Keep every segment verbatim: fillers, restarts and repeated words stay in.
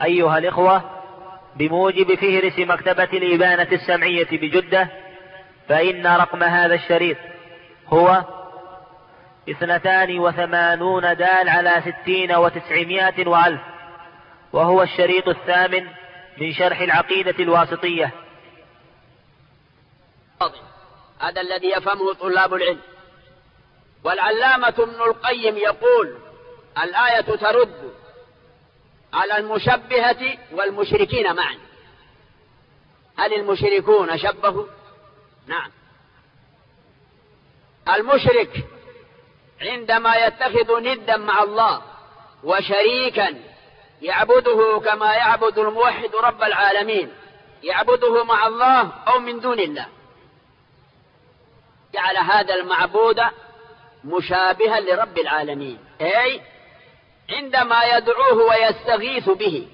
أيها الإخوة، بموجب فهرس مكتبة الإبانة السمعية بجدة، فإن رقم هذا الشريط هو اثنتان وثمانون دال على ستين وتسعمائة وألف، وهو الشريط الثامن من شرح العقيدة الواسطية. هذا الذي يفهمه طلاب العلم. والعلامة ابن القيم يقول: الآية ترد على المشبهة والمشركين معا. هل المشركون شبهوا؟ نعم. المشرك عندما يتخذ ندا مع الله وشريكا يعبده كما يعبد الموحد رب العالمين، يعبده مع الله أو من دون الله، جعل هذا المعبود مشابها لرب العالمين، أي عندما يدعوه ويستغيث به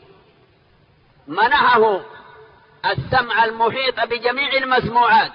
منحه السمع المحيط بجميع المسموعات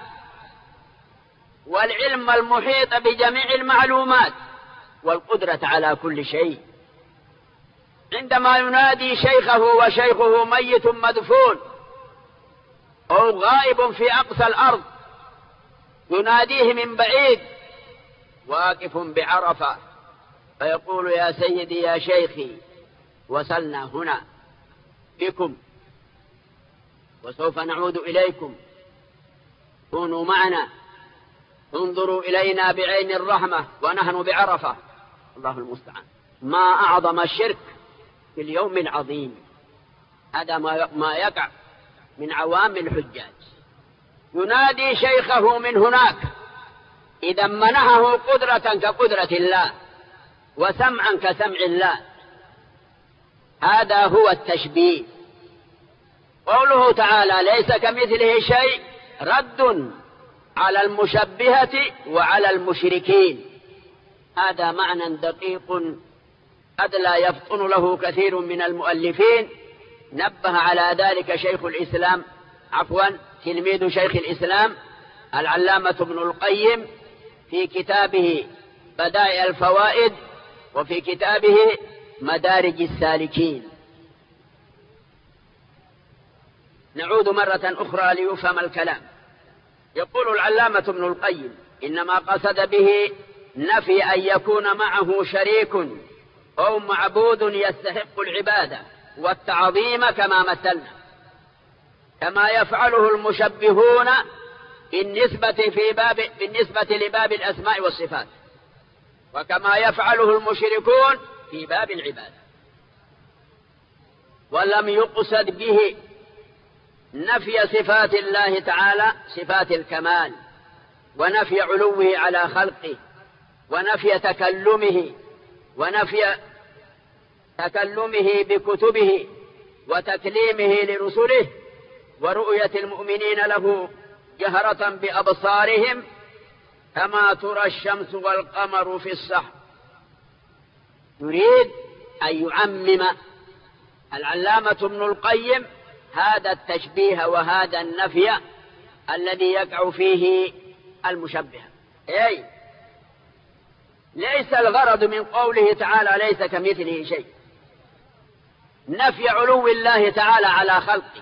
والعلم المحيط بجميع المعلومات والقدرة على كل شيء. عندما ينادي شيخه وشيخه ميت مدفون أو غائب في أقصى الأرض، يناديه من بعيد واقف بعرفة فيقول: يا سيدي يا شيخي، وصلنا هنا بكم وسوف نعود إليكم، كونوا معنا، انظروا إلينا بعين الرحمة ونحن بعرفة. الله المستعان. ما أعظم الشرك في اليوم العظيم. هذا ما يقع من عوام الحجاج. ينادي شيخه من هناك، إذا منحه قدرة كقدرة الله وسمعا كسمع الله. هذا هو التشبيه. قوله تعالى: ليس كمثله شيء، رد على المشبهة وعلى المشركين. هذا معنى دقيق قد لا يفطن له كثير من المؤلفين. نبه على ذلك شيخ الإسلام عفوا تلميذ شيخ الإسلام العلامة ابن القيم في كتابه بدائع الفوائد، وفي كتابه مدارج السالكين. نعود مرة أخرى ليفهم الكلام. يقول العلامة ابن القيم: إنما قصد به نفي أن يكون معه شريك أو معبود يستحق العبادة والتعظيم كما مثلنا، كما يفعله المشبهون بالنسبة في باب بالنسبة لباب الأسماء والصفات، وكما يفعله المشركون في باب العبادة. ولم يقصد به نفي صفات الله تعالى، صفات الكمال، ونفي علوه على خلقه، ونفي تكلمه ونفي تكلمه بكتبه وتكليمه لرسله ورؤية المؤمنين له جهرة بأبصارهم كما ترى الشمس والقمر في السحر. يريد أن يعمم العلامة ابن القيم هذا التشبيه وهذا النفي الذي يقع فيه المشبه. أي ليس الغرض من قوله تعالى: ليس كمثله شيء، نفي علو الله تعالى على خلقه،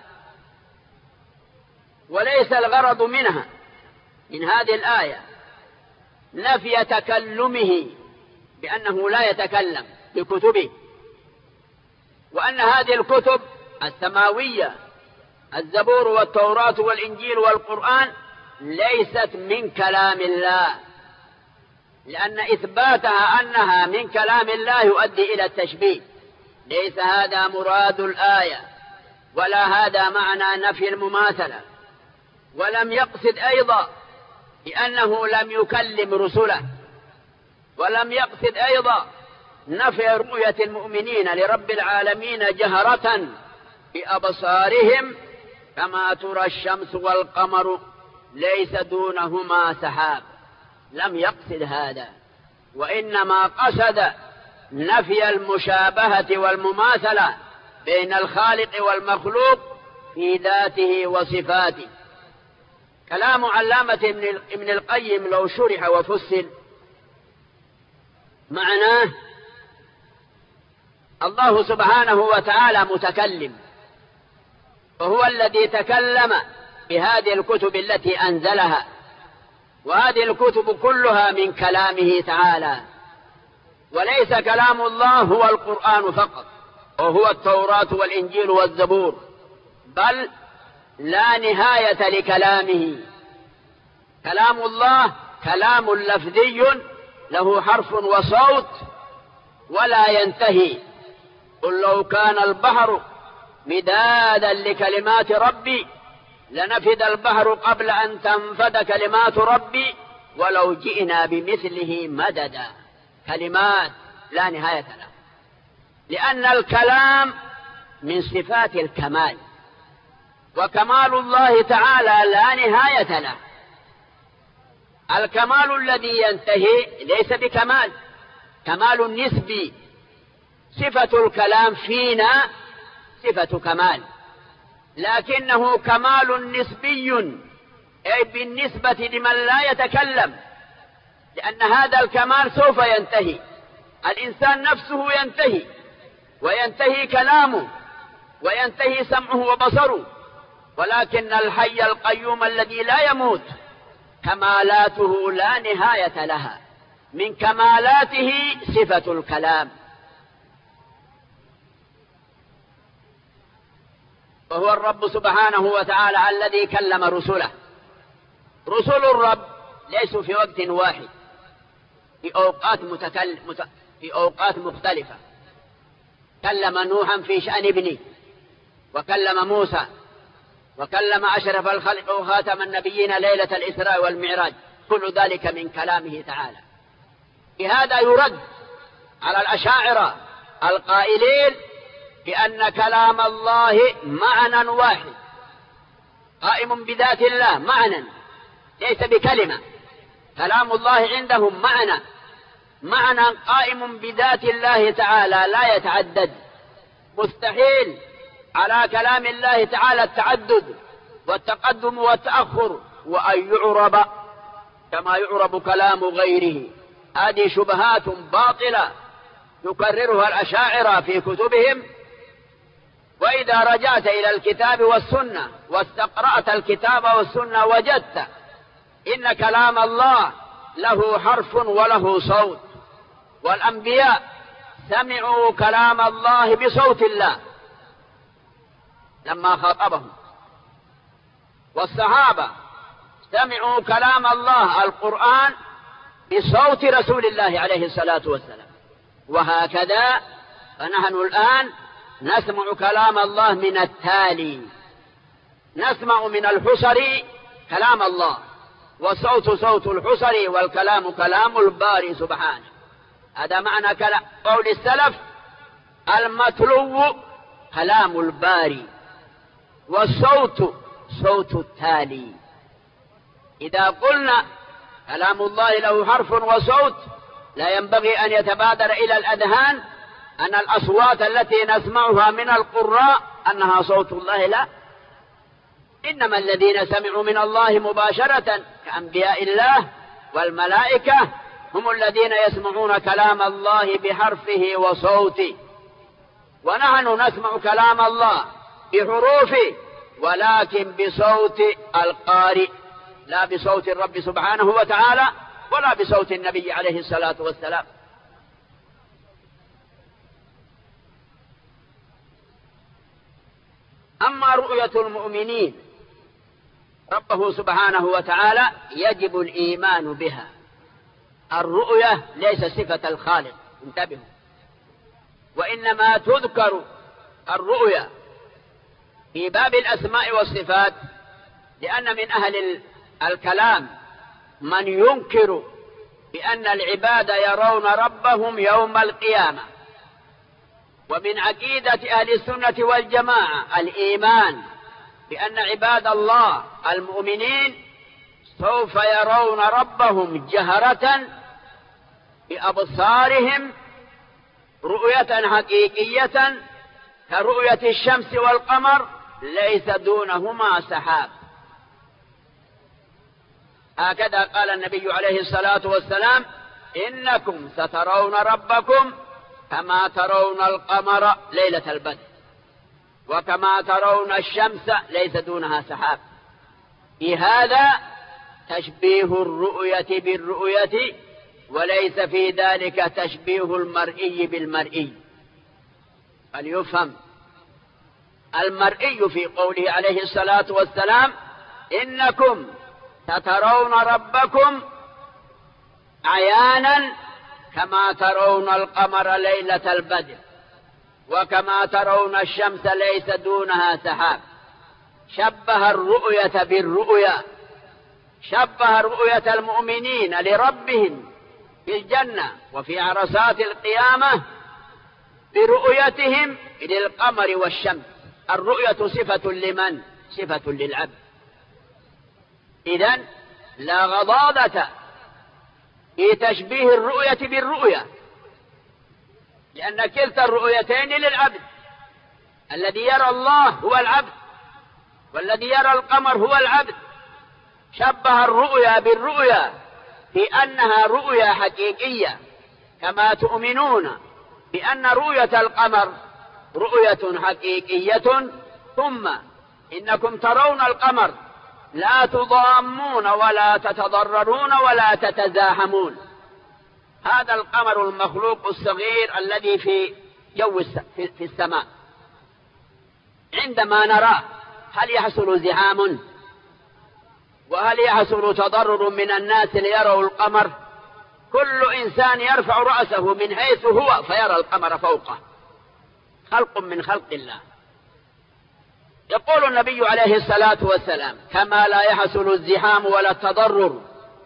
وليس الغرض منها من هذه الآية نفي تكلمه بأنه لا يتكلم بكتبه، وأن هذه الكتب السماوية الزبور والتوراة والإنجيل والقرآن ليست من كلام الله، لأن إثباتها أنها من كلام الله يؤدي إلى التشبيه. ليس هذا مراد الآية، ولا هذا معنى نفي المماثلة. ولم يقصد أيضا بأنه لم يكلم رسله، ولم يقصد أيضا نفي رؤية المؤمنين لرب العالمين جهرة بأبصارهم كما ترى الشمس والقمر ليس دونهما سحاب. لم يقصد هذا، وإنما قصد نفي المشابهة والمماثلة بين الخالق والمخلوق في ذاته وصفاته. كلام علامة ابن القيم لو شرح وفصل معناه الله سبحانه وتعالى متكلم، وهو الذي تكلم بهذه الكتب التي أنزلها، وهذه الكتب كلها من كلامه تعالى، وليس كلام الله هو القرآن فقط وهو التوراة والإنجيل والزبور، بل لا نهاية لكلامه. كلام الله كلام لفظي له حرف وصوت ولا ينتهي. قل لو كان البحر مدادا لكلمات ربي لنفد البحر قبل أن تنفد كلمات ربي ولو جئنا بمثله مددا. كلمات لا نهاية له، لأن الكلام من صفات الكمال، وكمال الله تعالى لا نهاية له. الكمال الذي ينتهي ليس بكمال، كمال نسبي. صفة الكلام فينا صفة كمال، لكنه كمال نسبي، أي بالنسبة لمن لا يتكلم، لأن هذا الكمال سوف ينتهي. الإنسان نفسه ينتهي، وينتهي كلامه، وينتهي سمعه وبصره، ولكن الحي القيوم الذي لا يموت كمالاته لا نهاية لها. من كمالاته صفة الكلام، وهو الرب سبحانه وتعالى الذي كلم رسله. رسل الرب ليسوا في وقت واحد، في أوقات متكل... مت... في أوقات مختلفة. كلم نوحا في شأن ابنه، وكلم موسى، وكلم أشرف الخلق وخاتم النبيين ليلة الإسراء والمعراج. كل ذلك من كلامه تعالى. بهذا يرد على الأشاعرة القائلين بأن كلام الله معنى واحد قائم بذات الله، معنى ليس بكلمة. كلام الله عندهم معنى، معنى قائم بذات الله تعالى لا يتعدد. مستحيل على كلام الله تعالى التعدد والتقدم والتأخر، وأن يعرب كما يعرب كلام غيره. هذه شبهات باطلة يكررها الأشاعرة في كتبهم. وإذا رجعت إلى الكتاب والسنة واستقرأت الكتاب والسنة وجدت إن كلام الله له حرف وله صوت، والأنبياء سمعوا كلام الله بصوت الله لما خاطبهم، والصحابة سمعوا كلام الله القرآن بصوت رسول الله عليه الصلاة والسلام. وهكذا فنحن الآن نسمع كلام الله من التالي، نسمع من الحصري كلام الله، وصوت صوت الحصري، والكلام كلام الباري سبحانه. هذا معنى كلام قول السلف: المتلو كلام الباري، والصوت صوت التالي. إذا قلنا كلام الله له حرف وصوت لا ينبغي أن يتبادر إلى الأذهان أن الأصوات التي نسمعها من القراء أنها صوت الله، لا، إنما الذين سمعوا من الله مباشرة كأنبياء الله والملائكة هم الذين يسمعون كلام الله بحرفه وصوته، ونحن نسمع كلام الله بحروفه ولكن بصوت القارئ، لا بصوت الرب سبحانه وتعالى ولا بصوت النبي عليه الصلاة والسلام. أما رؤية المؤمنين ربه سبحانه وتعالى يجب الإيمان بها. الرؤية ليس صفة الخالق، انتبهوا، وإنما تذكر الرؤية في باب الأسماء والصفات، لأن من أهل الكلام من ينكر بأن العباد يرون ربهم يوم القيامة. ومن عقيدة أهل السنة والجماعة الإيمان بأن عباد الله المؤمنين سوف يرون ربهم جهرة بأبصارهم رؤية حقيقية كرؤية الشمس والقمر ليس دونهما سحاب. هكذا قال النبي عليه الصلاة والسلام: إنكم سترون ربكم كما ترون القمر ليلة البدر، وكما ترون الشمس ليس دونها سحاب. في هذا تشبيه الرؤية بالرؤية، وليس في ذلك تشبيه المرئي بالمرئي. فليفهم المرئي في قوله عليه الصلاة والسلام: إنكم سترون ربكم عيانا كما ترون القمر ليلة البدر، وكما ترون الشمس ليس دونها سحاب. شبه الرؤية بالرؤيا، شبه رؤية المؤمنين لربهم في الجنة وفي عرصات القيامة برؤيتهم للقمر والشمس. الرؤية صفة لمن؟ صفة للعبد. إذن لا غضاضة في تشبيه الرؤية بالرؤيا، لأن كلتا الرؤيتين للعبد. الذي يرى الله هو العبد، والذي يرى القمر هو العبد. شبه الرؤيا بالرؤيا في أنها رؤيا حقيقية، كما تؤمنون بأن رؤية القمر رؤية حقيقية. ثم إنكم ترون القمر لا تضامون ولا تتضررون ولا تتزاحمون. هذا القمر المخلوق الصغير الذي في جو في السماء، عندما نراه هل يحصل زحام؟ وهل يحصل تضرر من الناس ليروا القمر؟ كل إنسان يرفع رأسه من حيث هو فيرى القمر فوقه، خلق من خلق الله. يقول النبي عليه الصلاة والسلام: كما لا يحصل الزحام ولا التضرر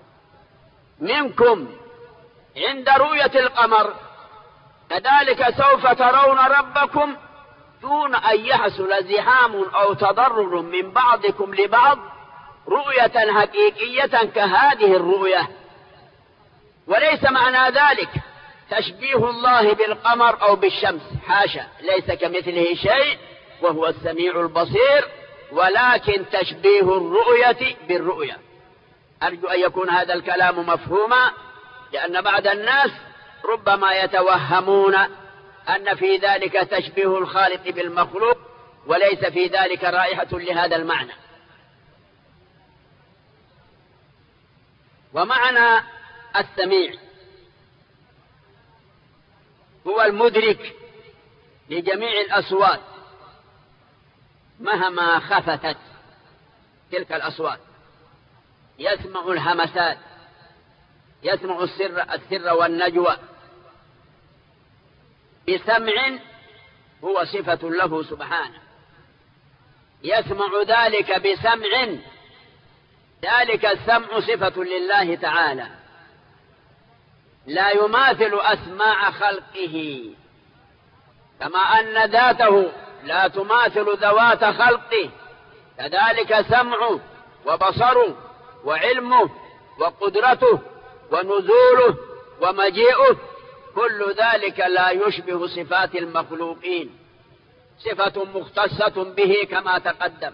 منكم عند رؤية القمر، كذلك سوف ترون ربكم دون أن يحصل زحام أو تضرر من بعضكم لبعض رؤية حقيقية كهذه الرؤية. وليس معنى ذلك تشبيه الله بالقمر أو بالشمس، حاشا، ليس كمثله شيء وهو السميع البصير، ولكن تشبيه الرؤية بالرؤية. أرجو أن يكون هذا الكلام مفهوما، لأن بعض الناس ربما يتوهمون أن في ذلك تشبيه الخالق بالمخلوق، وليس في ذلك رائحة لهذا المعنى. ومعنى السميع هو المدرك لجميع الأصوات مهما خفتت تلك الأصوات، يسمع الهمسات، يسمع السر, السر والنجوى بسمع هو صفة له سبحانه. يسمع ذلك بسمع، ذلك السمع صفة لله تعالى، لا يماثل أسماع خلقه، كما أن ذاته لا تماثل ذوات خلقه، كذلك سمعه وبصره وعلمه وقدرته ونزوله ومجيئه، كل ذلك لا يشبه صفات المخلوقين، صفة مختصة به كما تقدم.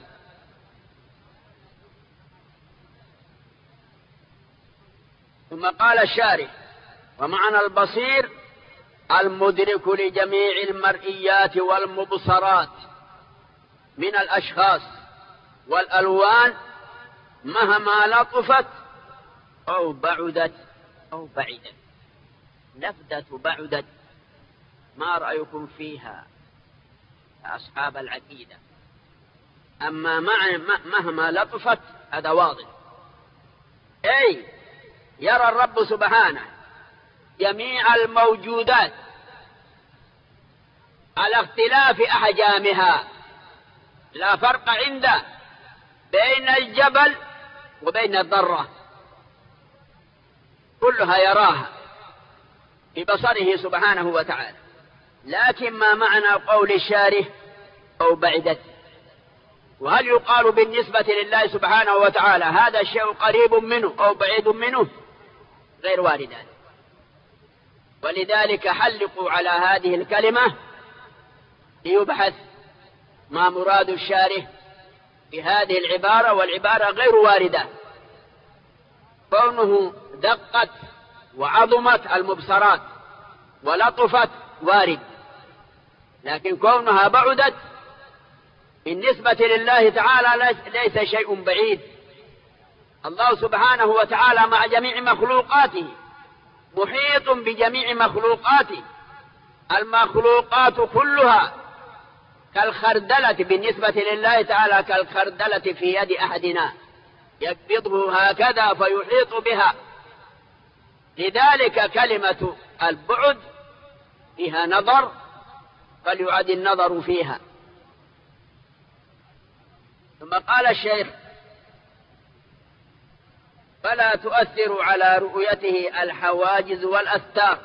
ثم قال الشارح: ومعنى البصير المدرك لجميع المرئيات والمبصرات من الأشخاص والألوان مهما لطفت أو بعدت أو بعدت. لفظة بعدت ما رأيكم فيها يا أصحاب العقيدة؟ أما مهما لطفت هذا واضح. أي يرى الرب سبحانه جميع الموجودات على اختلاف أحجامها، لا فرق عنده بين الجبل وبين الذرة، كلها يراها ببصره سبحانه وتعالى. لكن ما معنى قول الشارح أو بعدت؟ وهل يقال بالنسبة لله سبحانه وتعالى هذا الشيء قريب منه أو بعيد منه؟ غير واردان. ولذلك حلقوا على هذه الكلمة ليبحث ما مراد الشارح بهذه العبارة، والعبارة غير واردة. كونه دقت وعظمت المبصرات ولطفت وارد، لكن كونها بعدت بالنسبة لله تعالى ليس شيء بعيد. الله سبحانه وتعالى مع جميع مخلوقاته محيط بجميع مخلوقاته، المخلوقات كلها كالخردلة بالنسبة لله تعالى، كالخردلة في يد أحدنا يقبضه هكذا فيحيط بها. لذلك كلمة البعد فيها نظر، فليعد النظر فيها. ثم قال الشيخ: فلا تؤثر على رؤيته الحواجز والأستار،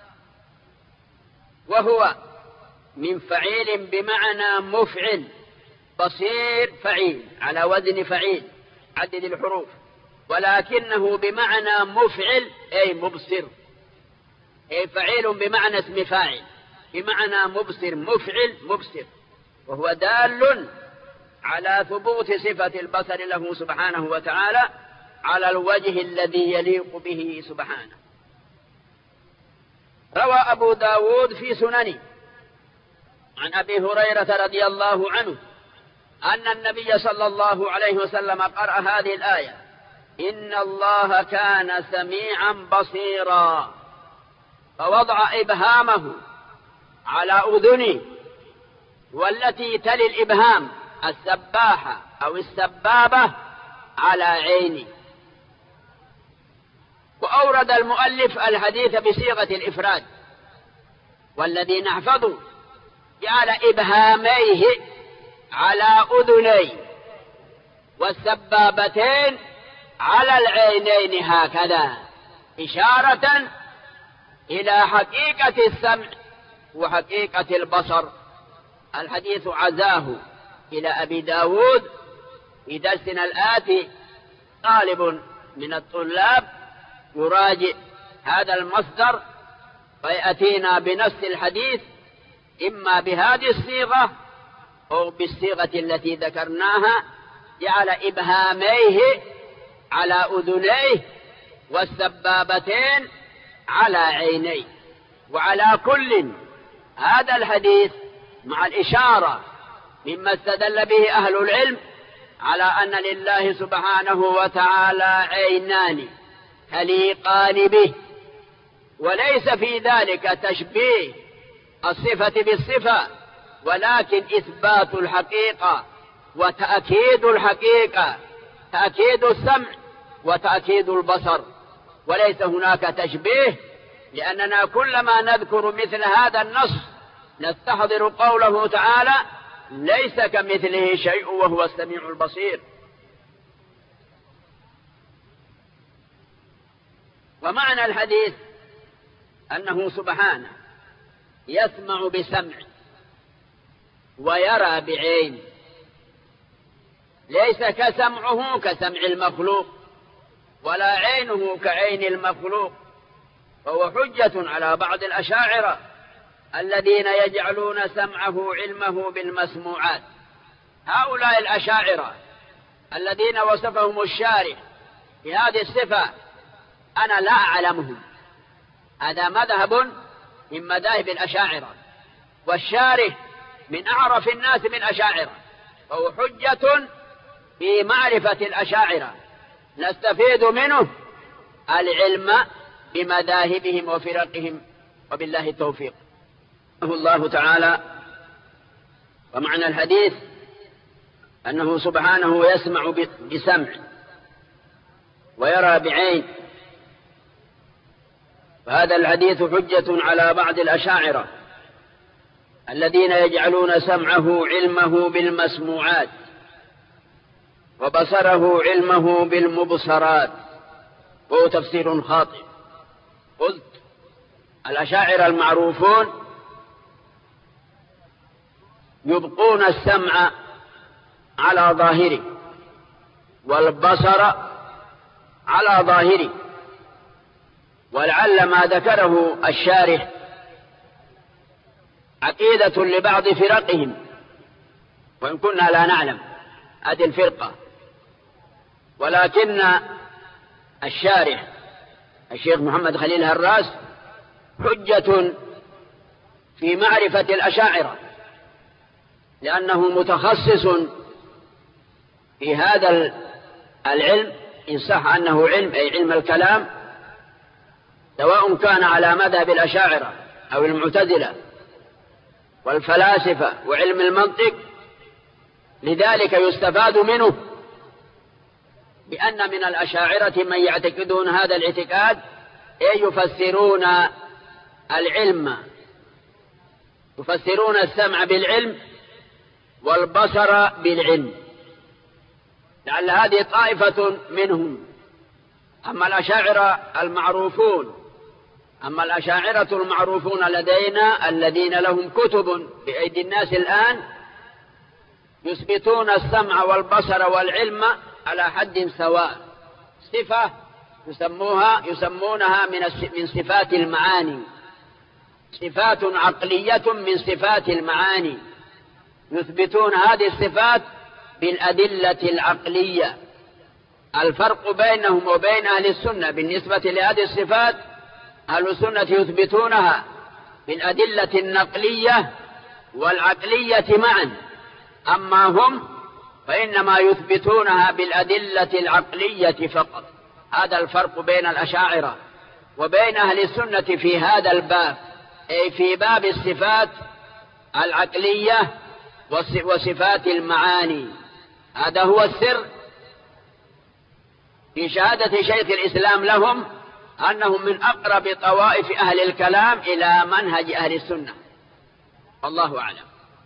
وهو من فعيل بمعنى مفعل، بصير فعيل على وزن فعيل، عدد الحروف، ولكنه بمعنى مفعل أي مبصر، أي فعيل بمعنى اسم فاعل، بمعنى مبصر، مفعل مبصر، وهو دال على ثبوت صفة البصر له سبحانه وتعالى على الوجه الذي يليق به سبحانه. روى أبو داود في سننه عن أبي هريرة رضي الله عنه أن النبي صلى الله عليه وسلم قرأ هذه الآية: إن الله كان سميعا بصيرا، فوضع إبهامه على أذنه، والتي تلي الإبهام السباحة أو السبابة على عيني. وأورد المؤلف الحديث بصيغة الإفراد، والذي نحفظه جعل إبهاميه على أذني والسبابتين على العينين هكذا، إشارة إلى حقيقة السمع وحقيقة البصر. الحديث عزاه إلى أبي داود في درسنا الآتي. طالب من الطلاب يراجع هذا المصدر فيأتينا بنص الحديث إما بهذه الصيغة أو بالصيغة التي ذكرناها، جعل إبهاميه على أذنيه والسبابتين على عينيه. وعلى كل هذا الحديث مع الإشارة مما استدل به أهل العلم على أن لله سبحانه وتعالى عينان تليقان به، وليس في ذلك تشبيه الصفة بالصفة، ولكن إثبات الحقيقة وتأكيد الحقيقة، تأكيد السمع وتأكيد البصر، وليس هناك تشبيه. لأننا كلما نذكر مثل هذا النص نستحضر قوله تعالى: ليس كمثله شيء وهو السميع البصير. ومعنى الحديث أنه سبحانه يسمع بسمع ويرى بعين، ليس كسمعه كسمع المخلوق ولا عينه كعين المخلوق. فهو حجة على بعض الأشاعرة الذين يجعلون سمعه علمه بالمسموعات. هؤلاء الأشاعرة الذين وصفهم الشارع بهذه الصفة أنا لا أعلمهم، هذا مذهب من مذاهب الأشاعرة، والشارع من أعرف الناس بالأشاعرة، فهو حجة في معرفة الأشاعرة نستفيد منه العلم بمذاهبهم وفرقهم، وبالله التوفيق. الله تعالى. ومعنى الحديث أنه سبحانه يسمع بسمع ويرى بعين. وهذا الحديث حجة على بعض الأشاعرة الذين يجعلون سمعه علمه بالمسموعات وبصره علمه بالمبصرات، وهو تفسير خاطئ. قلت الأشاعرة المعروفون يبقون السمع على ظاهره والبصر على ظاهره، ولعل ما ذكره الشارح عقيدة لبعض فرقهم، وإن كنا لا نعلم هذه الفرقة، ولكن الشارح الشيخ محمد خليل هراس حجة في معرفة الأشاعرة، لأنه متخصص في هذا العلم، إن صح أنه علم أي علم الكلام، سواء كان على مذهب الأشاعرة أو المعتزلة والفلاسفة وعلم المنطق. لذلك يستفاد منه بأن من الأشاعرة من يعتقدون هذا الاعتقاد، أي يفسرون العلم، يفسرون السمع بالعلم والبصر بالعلم، لعل هذه طائفة منهم. أما الأشاعرة المعروفون أما الأشاعرة المعروفون لدينا الذين لهم كتب بأيدي الناس الآن، يثبتون السمع والبصر والعلم على حد سواء، صفة يسموها يسمونها من من صفات المعاني، صفات عقلية من صفات المعاني، يثبتون هذه الصفات بالأدلة العقلية. الفرق بينهم وبين أهل السنة بالنسبة لهذه الصفات، أهل السنة يثبتونها بالأدلة النقلية والعقلية معا، أما هم فإنما يثبتونها بالأدلة العقلية فقط. هذا الفرق بين الأشاعرة وبين أهل السنة في هذا الباب، أي في باب الصفات العقلية وصفات المعاني. هذا هو السر في شهادة شيخ الإسلام لهم أنهم من أقرب طوائف أهل الكلام إلى منهج أهل السنة. الله أعلم.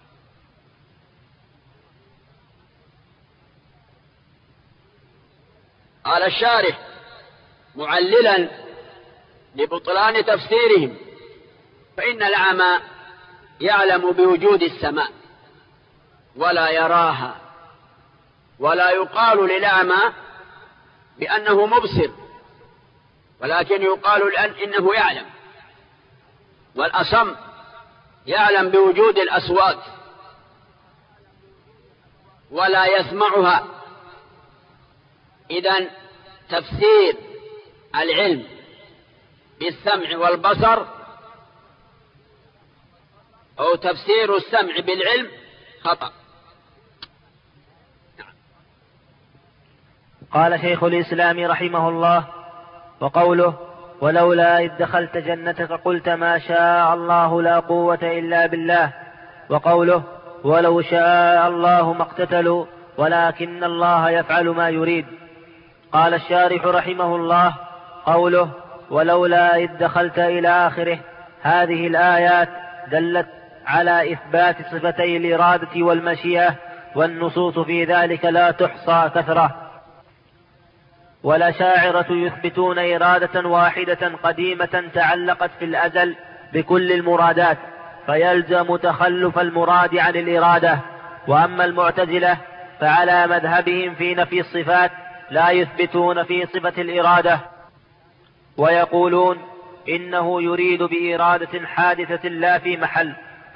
قال الشارح معللا لبطلان تفسيرهم: فإن الأعمى يعلم بوجود السماء ولا يراها، ولا يقال للأعمى بأنه مبصر، ولكن يقال لأن إنه يعلم. والأصم يعلم بوجود الأصوات ولا يسمعها. إذن تفسير العلم بالسمع والبصر أو تفسير السمع بالعلم خطأ. قال شيخ الإسلام رحمه الله: وقوله: ولولا إذ دخلت جنتك قلت ما شاء الله لا قوة إلا بالله. وقوله: ولو شاء الله ما اقتتلوا ولكن الله يفعل ما يريد. قال الشارح رحمه الله: قوله ولولا إذ دخلت إلى آخره، هذه الآيات دلت على إثبات صفتي الإرادة والمشيئة، والنصوص في ذلك لا تحصى كثرة. والأشاعرة يثبتون إرادة واحدة قديمة تعلقت في الأزل بكل المرادات، فيلزم تخلف المراد عن الإرادة. وأما المعتزلة فعلى مذهبهم في نفي الصفات لا يثبتون في صفة الإرادة، ويقولون إنه يريد بإرادة حادثة لا في محل،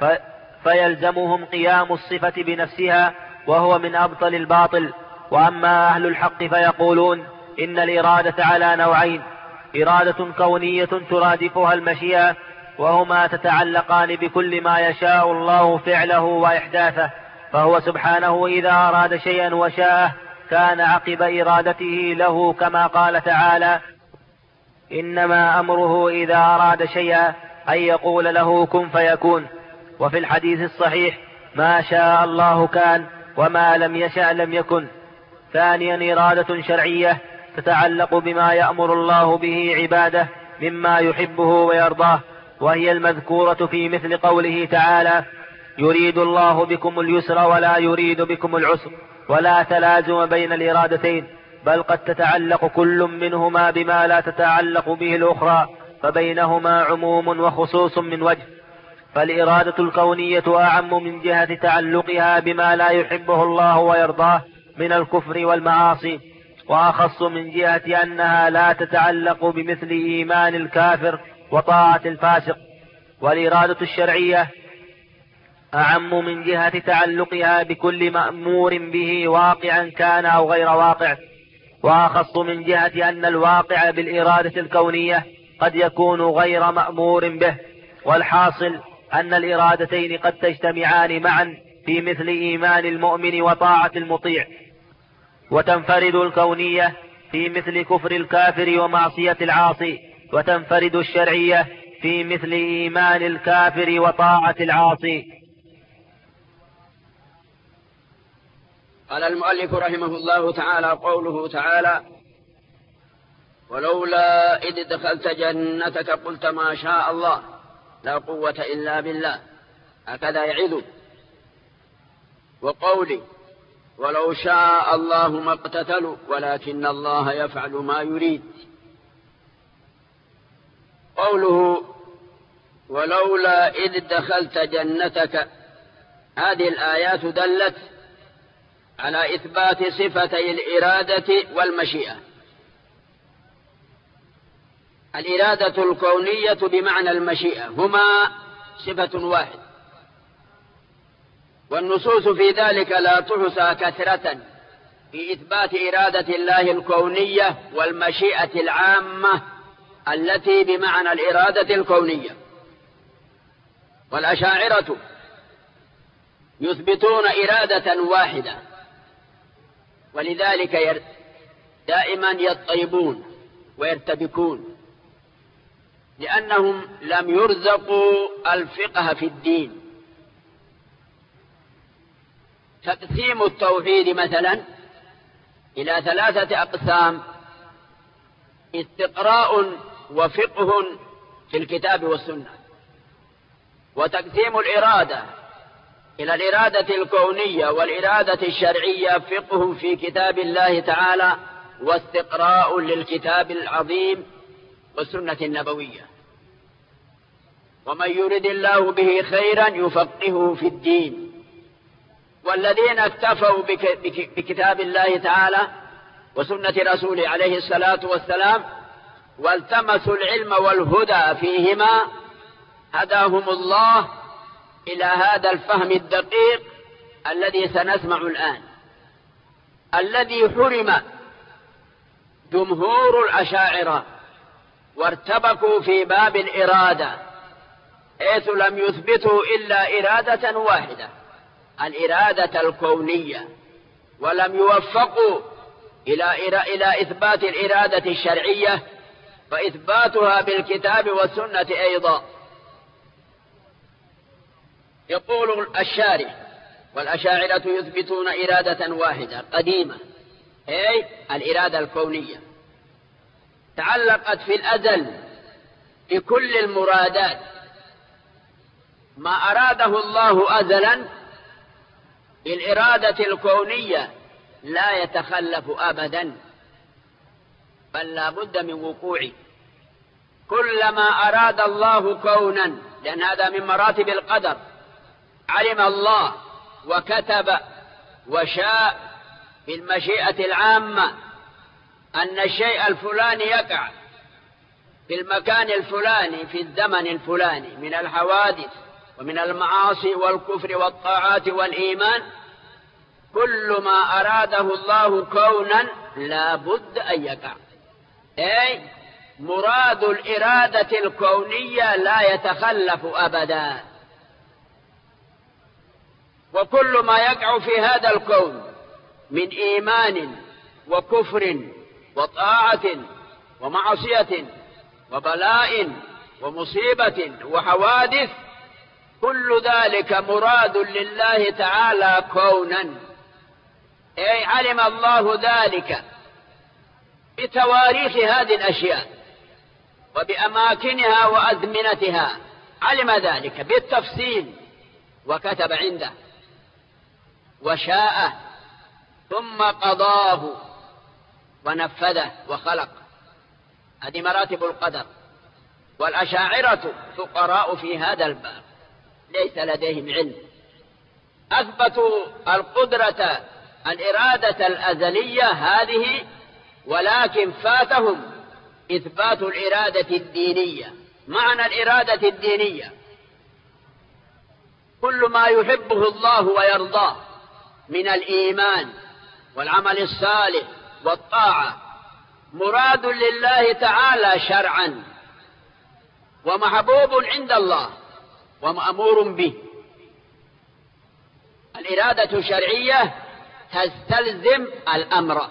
فيلزمهم قيام الصفة بنفسها، وهو من أبطل الباطل. وأما أهل الحق فيقولون إن الإرادة على نوعين: إرادة كونية ترادفها المشيئة، وهما تتعلقان بكل ما يشاء الله فعله وإحداثه، فهو سبحانه إذا أراد شيئا وشاءه كان عقب إرادته له، كما قال تعالى: إنما أمره إذا أراد شيئا أن يقول له كن فيكون. وفي الحديث الصحيح: ما شاء الله كان وما لم يشأ لم يكن. ثانيا إرادة شرعية تتعلق بما يأمر الله به عباده مما يحبه ويرضاه، وهي المذكورة في مثل قوله تعالى: يريد الله بكم اليسر ولا يريد بكم العسر. ولا تلازم بين الإرادتين، بل قد تتعلق كل منهما بما لا تتعلق به الأخرى، فبينهما عموم وخصوص من وجه. فالإرادة الكونية أعم من جهة تعلقها بما لا يحبه الله ويرضاه من الكفر والمعاصي، وأخص من جهة أنها لا تتعلق بمثل إيمان الكافر وطاعة الفاسق. والإرادة الشرعية أعم من جهة تعلقها بكل مأمور به واقعا كان أو غير واقع، وأخص من جهة أن الواقع بالإرادة الكونية قد يكون غير مأمور به. والحاصل أن الإرادتين قد تجتمعان معا في مثل إيمان المؤمن وطاعة المطيع، وتنفرد الكونية في مثل كفر الكافر ومعصية العاصي، وتنفرد الشرعية في مثل إيمان الكافر وطاعة العاصي. قال المؤلف رحمه الله تعالى: قوله تعالى: ولولا إذ دخلت جنتك قلت ما شاء الله لا قوة إلا بالله، هكذا يعظ. وقولي: ولو شاء الله ما اقتتلوا ولكن الله يفعل ما يريد. قوله ولولا إذ دخلت جنتك، هذه الآيات دلت على إثبات صفتي الإرادة والمشيئة. الإرادة الكونية بمعنى المشيئة هما صفة واحد، والنصوص في ذلك لا تحصى كثرة في إثبات إرادة الله الكونية والمشيئة العامة التي بمعنى الإرادة الكونية. والأشاعرة يثبتون إرادة واحدة، ولذلك دائما يضطربون ويرتبكون، لأنهم لم يرزقوا الفقه في الدين. تقسيم التوحيد مثلا إلى ثلاثة أقسام: استقراء وفقه في الكتاب والسنة. وتقسيم الإرادة إلى الإرادة الكونية والإرادة الشرعية: فقه في كتاب الله تعالى واستقراء للكتاب العظيم والسنة النبوية. ومن يرد الله به خيرا يفقهه في الدين. والذين اكتفوا بكتاب الله تعالى وسنة رسوله عليه الصلاة والسلام والتمسوا العلم والهدى فيهما هداهم الله إلى هذا الفهم الدقيق الذي سنسمع الآن، الذي حرم جمهور الأشاعرة وارتبكوا في باب الإرادة، حيث لم يثبتوا إلا إرادة واحدة، الإرادة الكونية، ولم يوفقوا إلى إلى إثبات الإرادة الشرعية فإثباتها بالكتاب والسنة أيضا. يقول الشارح: والأشاعرة يثبتون إرادة واحدة قديمة، أي الإرادة الكونية، تعلقت في الأزل بكل المرادات. ما أراده الله أزلا بالإرادة الكونية لا يتخلف أبدا، بل لا بد من وقوعه. كلما أراد الله كونا، لأن هذا من مراتب القدر، علم الله وكتب وشاء بالمشيئة العامة أن الشيء الفلاني يقع في المكان الفلاني في الزمن الفلاني من الحوادث ومن المعاصي والكفر والطاعات والإيمان. كل ما أراده الله كونا لا بد أن يقع، أي مراد الإرادة الكونية لا يتخلف أبدا. وكل ما يقع في هذا الكون من إيمان وكفر وطاعة ومعصية وبلاء ومصيبة وحوادث، كل ذلك مراد لله تعالى كونا، أي علم الله ذلك بتواريخ هذه الأشياء وبأماكنها وأزمنتها، علم ذلك بالتفصيل وكتب عنده وشاء ثم قضاه ونفذه وخلق. هذه مراتب القدر. والأشاعرة فقراء في هذا الباب، ليس لديهم علم. أثبتوا القدرة الإرادة الأزلية هذه، ولكن فاتهم إثبات الإرادة الدينية. معنى الإرادة الدينية كل ما يحبه الله ويرضاه من الإيمان والعمل الصالح والطاعة مراد لله تعالى شرعا ومحبوب عند الله، ومأمور به. الإرادة الشرعية تستلزم الأمر،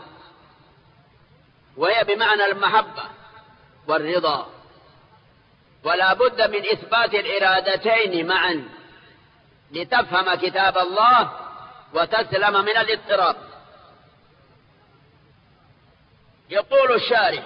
وهي بمعنى المحبة والرضا، ولا بد من إثبات الإرادتين معا لتفهم كتاب الله وتسلم من الاضطراب. يقول الشارح: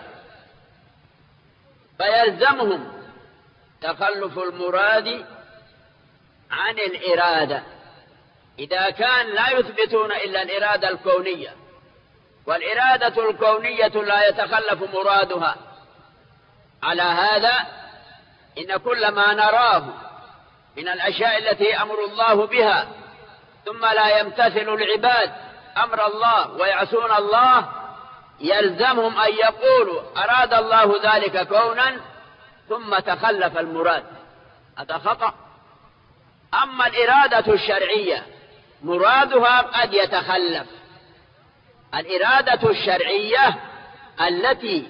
فيلزمهم تخلف المراد عن الإرادة إذا كان لا يثبتون إلا الإرادة الكونية، والإرادة الكونية لا يتخلف مرادها. على هذا إن كل ما نراه من الأشياء التي أمر الله بها ثم لا يمتثل العباد أمر الله ويعصون الله، يلزمهم أن يقولوا أراد الله ذلك كونا ثم تخلف المراد. هذا خطأ. أما الإرادة الشرعية مرادها قد يتخلف. الإرادة الشرعية التي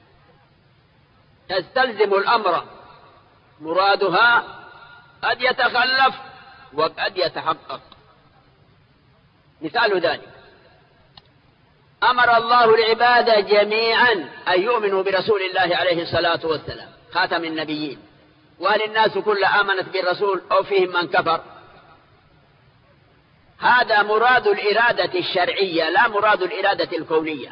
تستلزم الأمر مرادها قد يتخلف وقد يتحقق. مثال ذلك: أمر الله العباد جميعا أن يؤمنوا برسول الله عليه الصلاة والسلام خاتم النبيين، وهل الناس كل آمنت بالرسول أو فيهم من كفر؟ هذا مراد الإرادة الشرعية لا مراد الإرادة الكونية.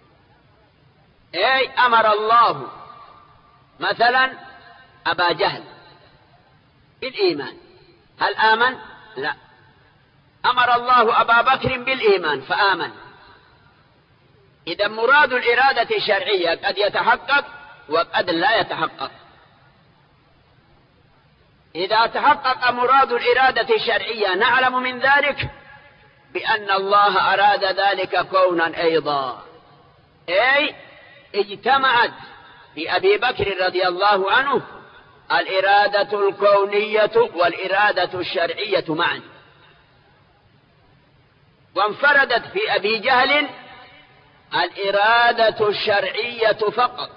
أي أمر الله مثلا أبا جهل بالإيمان، هل آمن؟ لا. أمر الله أبا بكر بالإيمان فآمن. إذا مراد الإرادة الشرعية قد يتحقق وقد لا يتحقق. إذا تحقق مراد الإرادة الشرعية نعلم من ذلك بأن الله أراد ذلك كونا أيضا. أي اجتمعت في أبي بكر رضي الله عنه الإرادة الكونية والإرادة الشرعية معا، وانفردت في أبي جهل الإرادة الشرعية فقط،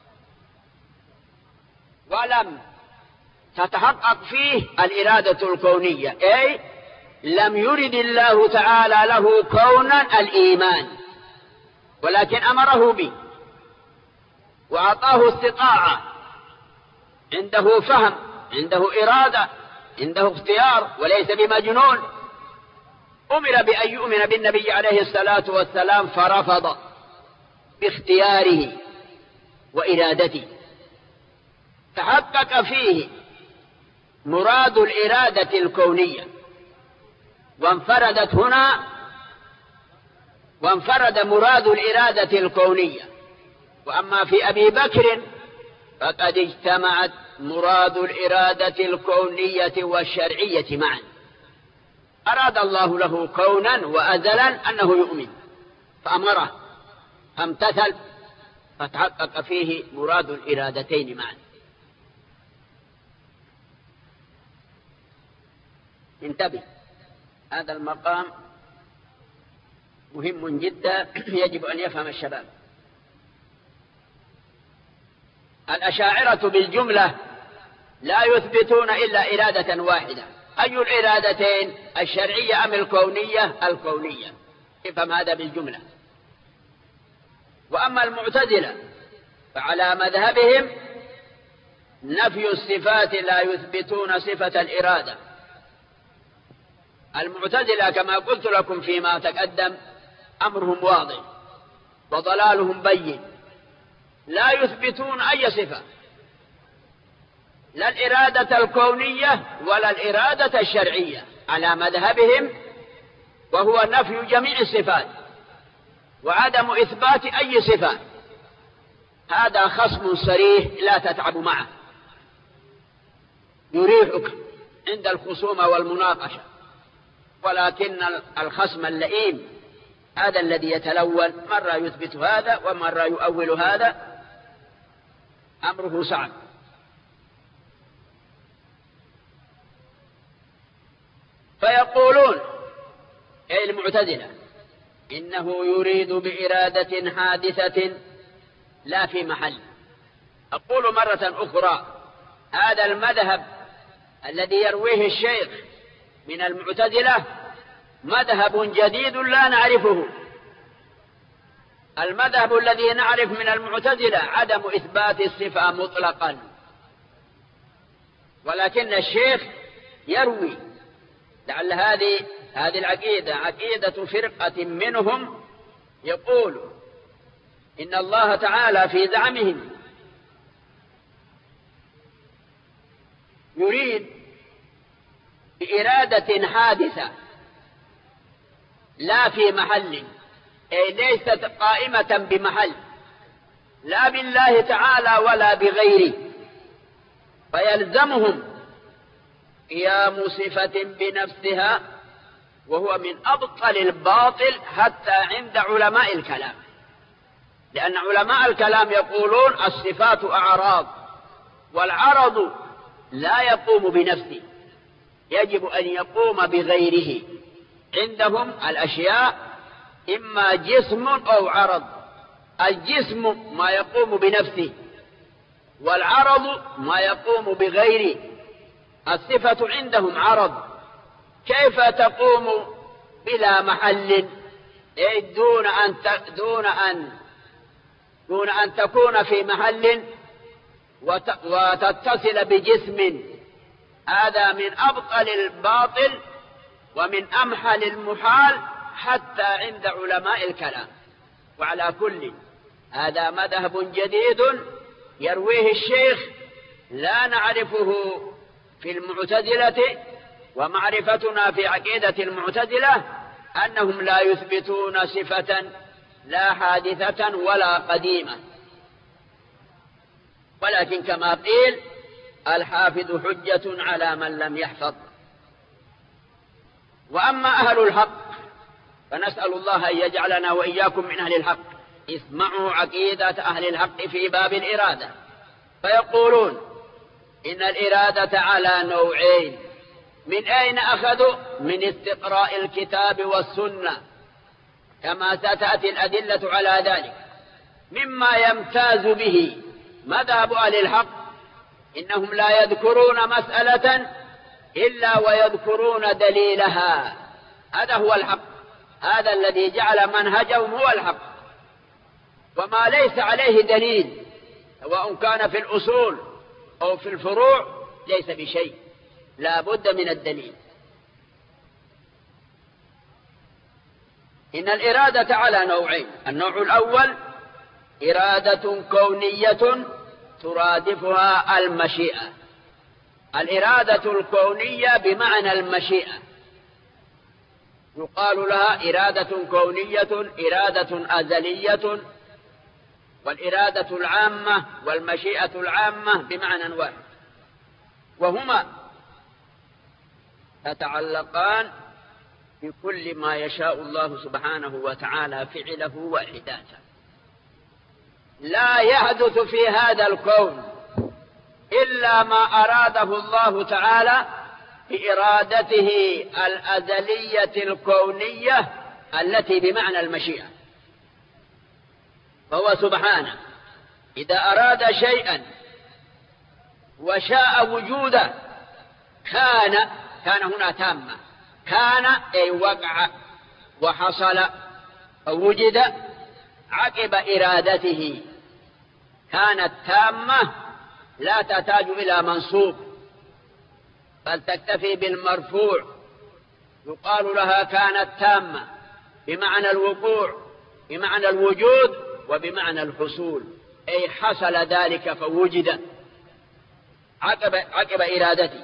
ولم تتحقق فيه الإرادة الكونية. أي لم يرد الله تعالى له كونا الإيمان، ولكن أمره به وأعطاه استطاعة، عنده فهم، عنده إرادة، عنده اختيار، وليس بمجنون. أمر بأن يؤمن بالنبي عليه الصلاة والسلام فرفض باختياره وإرادته. تحقق فيه مراد الإرادة الكونية، وانفردت هنا وانفرد مراد الإرادة الكونية. وأما في أبي بكر فقد اجتمعت مراد الإرادة الكونية والشرعية معا. أراد الله له كونا وأزلا أنه يؤمن فأمره فامتثل، فتحقق فيه مراد الإرادتين معا. انتبه، هذا المقام مهم جدا يجب أن يفهم الشباب. الأشاعرة بالجملة لا يثبتون إلا إرادة واحدة. أي الإرادتين؟ الشرعية أم الكونية؟ الكونية. افهم هذا بالجملة. وأما المعتزلة فعلى مذهبهم نفي الصفات لا يثبتون صفة الإرادة. المعتزلة كما قلت لكم فيما تقدم أمرهم واضح وضلالهم بين، لا يثبتون أي صفة، لا الإرادة الكونية ولا الإرادة الشرعية على مذهبهم، وهو نفي جميع الصفات وعدم إثبات أي صفة. هذا خصم صريح لا تتعب معه، يريحك عند الخصومة والمناقشة، ولكن الخصم اللئيم هذا الذي يتلون، مرة يثبت هذا ومرة يؤول هذا، أمره صعب. فيقولون أي المعتزلة إنه يريد بإرادة حادثة لا في محل. أقول مرة أخرى، هذا المذهب الذي يرويه الشيخ من المعتزلة مذهب جديد لا نعرفه. المذهب الذي نعرف من المعتزلة عدم إثبات الصفة مطلقا، ولكن الشيخ يروي لعل هذه هذه العقيدة عقيدة فرقة منهم، يقول إن الله تعالى في زعمهم يريد بإرادة حادثة لا في محل، أي ليست قائمة بمحل، لا بالله تعالى ولا بغيره، فيلزمهم قيام صفة بنفسها، وهو من أبطل الباطل حتى عند علماء الكلام، لأن علماء الكلام يقولون الصفات أعراض، والعرض لا يقوم بنفسه، يجب أن يقوم بغيره. عندهم الأشياء إما جسم أو عرض، الجسم ما يقوم بنفسه، والعرض ما يقوم بغيره. الصفة عندهم عرض، كيف تقوم بلا محل دون أن دون أن دون أن تكون في محل وتتصل بجسم؟ هذا من أبطل الباطل ومن أمحل المحال حتى عند علماء الكلام. وعلى كل هذا مذهب جديد يرويه الشيخ لا نعرفه في المعتزلة، ومعرفتنا في عقيدة المعتزلة أنهم لا يثبتون صفة لا حادثة ولا قديمة، ولكن كما قيل الحافظ حجة على من لم يحفظ. وأما أهل الحق فنسأل الله أن يجعلنا وإياكم من أهل الحق. اسمعوا عقيدة أهل الحق في باب الإرادة، فيقولون إن الإرادة على نوعين. من أين أخذوا؟ من استقراء الكتاب والسنة، كما ستأتي الأدلة على ذلك. مما يمتاز به مذهب أهل الحق إنهم لا يذكرون مسألة إلا ويذكرون دليلها، هذا هو الحق، هذا الذي جعل منهجهم هو الحق. وما ليس عليه دليل سواء كان في الأصول أو في الفروع ليس بشيء، لا بد من الدليل. إن الإرادة على نوعين. النوع الأول إرادة كونية ترادفها المشيئة. الإرادة الكونية بمعنى المشيئة يقال لها إرادة كونية، إرادة أزلية، والإرادة العامة والمشيئة العامة بمعنى واحد، وهما تتعلقان بكل ما يشاء الله سبحانه وتعالى فعله وإحداثه. لا يحدث في هذا الكون إلا ما أراده الله تعالى بإرادته الأزلية الكونية التي بمعنى المشيئة. فهو سبحانه إذا أراد شيئا وشاء وجوده كان كان هنا تامة، كان أي وقع وحصل أو وجد عقب إرادته، كانت تامة لا تحتاج إلى منصوب بل تكتفي بالمرفوع، يقال لها كانت تامة بمعنى الوقوع، بمعنى الوجود، وبمعنى الحصول، أي حصل ذلك فوجد عقب, عقب إرادته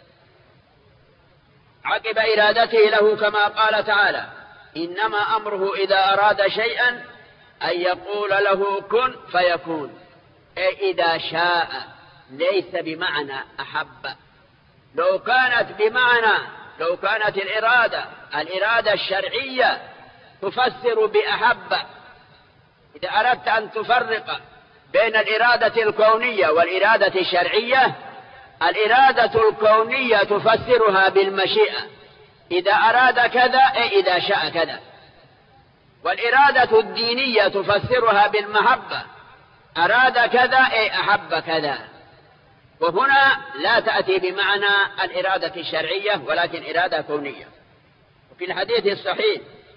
عقب إرادته له، كما قال تعالى إنما أمره إذا أراد شيئا أن يقول له كن فيكون، أي إذا شاء، ليس بمعنى أحب. لو كانت بمعنى لو كانت الإرادة الإرادة الشرعية تفسر بأحب، إذا أردت أن تفرق بين الإرادة الكونية والإرادة الشرعية، الإرادة الكونية تفسرها بالمشيئة، إذا أراد كذا أي إذا شاء كذا، والإرادة الدينية تفسرها بالمحبة، أراد كذا أي أحب كذا. وهنا لا تأتي بمعنى الإرادة الشرعية ولكن إرادة كونية. وفي الحديث الصحيح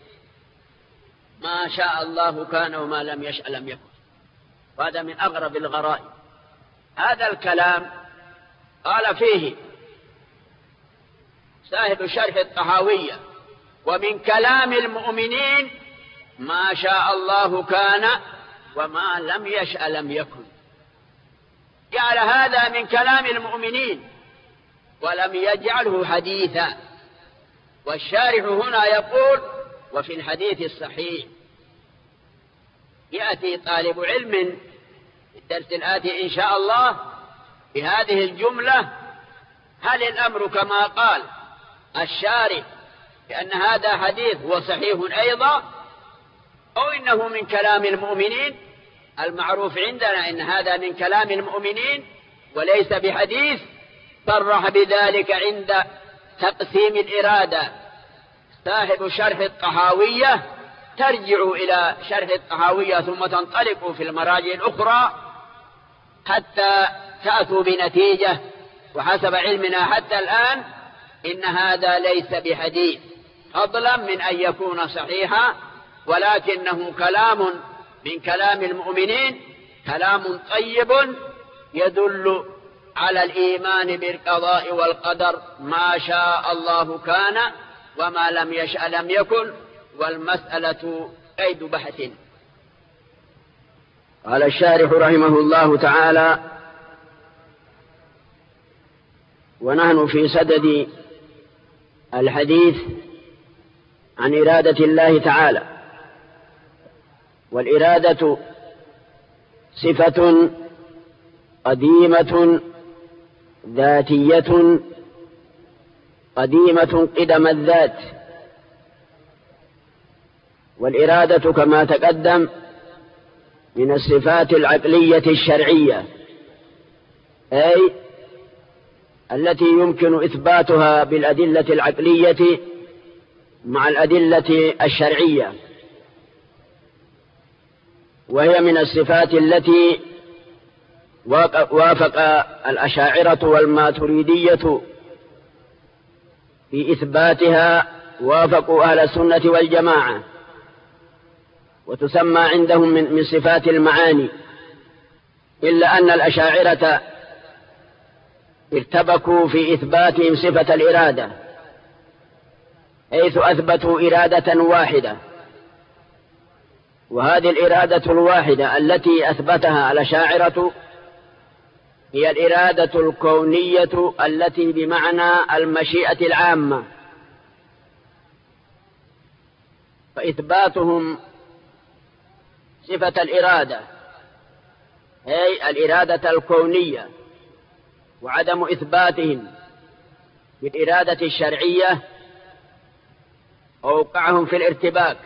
ما شاء الله كان وما لم يشأ لم يكن، وهذا من أغرب الغرائب. هذا الكلام قال فيه صاحب شرح الطحاوية: ومن كلام المؤمنين ما شاء الله كان وما لم يشأ لم يكن. جعل هذا من كلام المؤمنين ولم يجعله حديثا. والشارح هنا يقول: وفي الحديث الصحيح. يأتي طالب علم في الدرس الآتي إن شاء الله بهذه الجملة: هل الأمر كما قال الشارح بأن هذا حديث وصحيح أيضا، أو إنه من كلام المؤمنين؟ المعروف عندنا إن هذا من كلام المؤمنين وليس بحديث. صرح بذلك عند تقسيم الإرادة صاحب شرح الطحاوية. ترجعوا إلى شرح الطحاوية ثم تنطلقوا في المراجع الأخرى حتى تأتوا بنتيجة. وحسب علمنا حتى الآن إن هذا ليس بحديث، فضلا من أن يكون صحيحا، ولكنه كلام من كلام المؤمنين، كلام طيب يدل على الإيمان بالقضاء والقدر. ما شاء الله كان وما لم يشأ لم يكن، والمسألة قيد بحث. قال الشارح رحمه الله تعالى: ونحن في صدد الحديث عن إرادة الله تعالى. والإرادة صفة قديمة ذاتية قديمة قدم الذات. والإرادة كما تقدم من الصفات العقلية الشرعية، أي التي يمكن إثباتها بالأدلة العقلية مع الأدلة الشرعية، وهي من الصفات التي وافق الأشاعرة والماتريدية في إثباتها، وافقوا أهل السنة والجماعة، وتسمى عندهم من صفات المعاني. إلا أن الأشاعرة ارتبكوا في إثباتهم صفة الإرادة، حيث أثبتوا إرادة واحدة. وهذه الإرادة الواحدة التي أثبتها الأشاعرة هي الإرادة الكونية التي بمعنى المشيئة العامة. فإثباتهم صفة الإرادة أي الإرادة الكونية، وعدم إثباتهم بالإرادة الشرعية أوقعهم في الارتباك.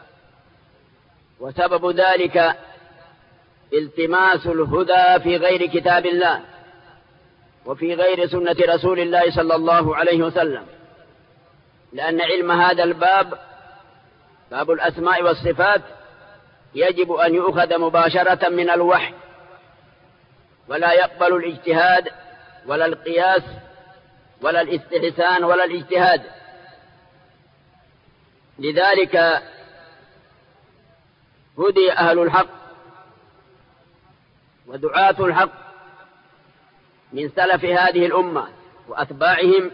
وسبب ذلك التماس الهدى في غير كتاب الله وفي غير سنة رسول الله صلى الله عليه وسلم، لأن علم هذا الباب، باب الأسماء والصفات، يجب أن يؤخذ مباشرة من الوحي، ولا يقبل الاجتهاد ولا القياس ولا الاستحسان ولا الاجتهاد. لذلك هدي أهل الحق ودعاة الحق من سلف هذه الأمة وأتباعهم،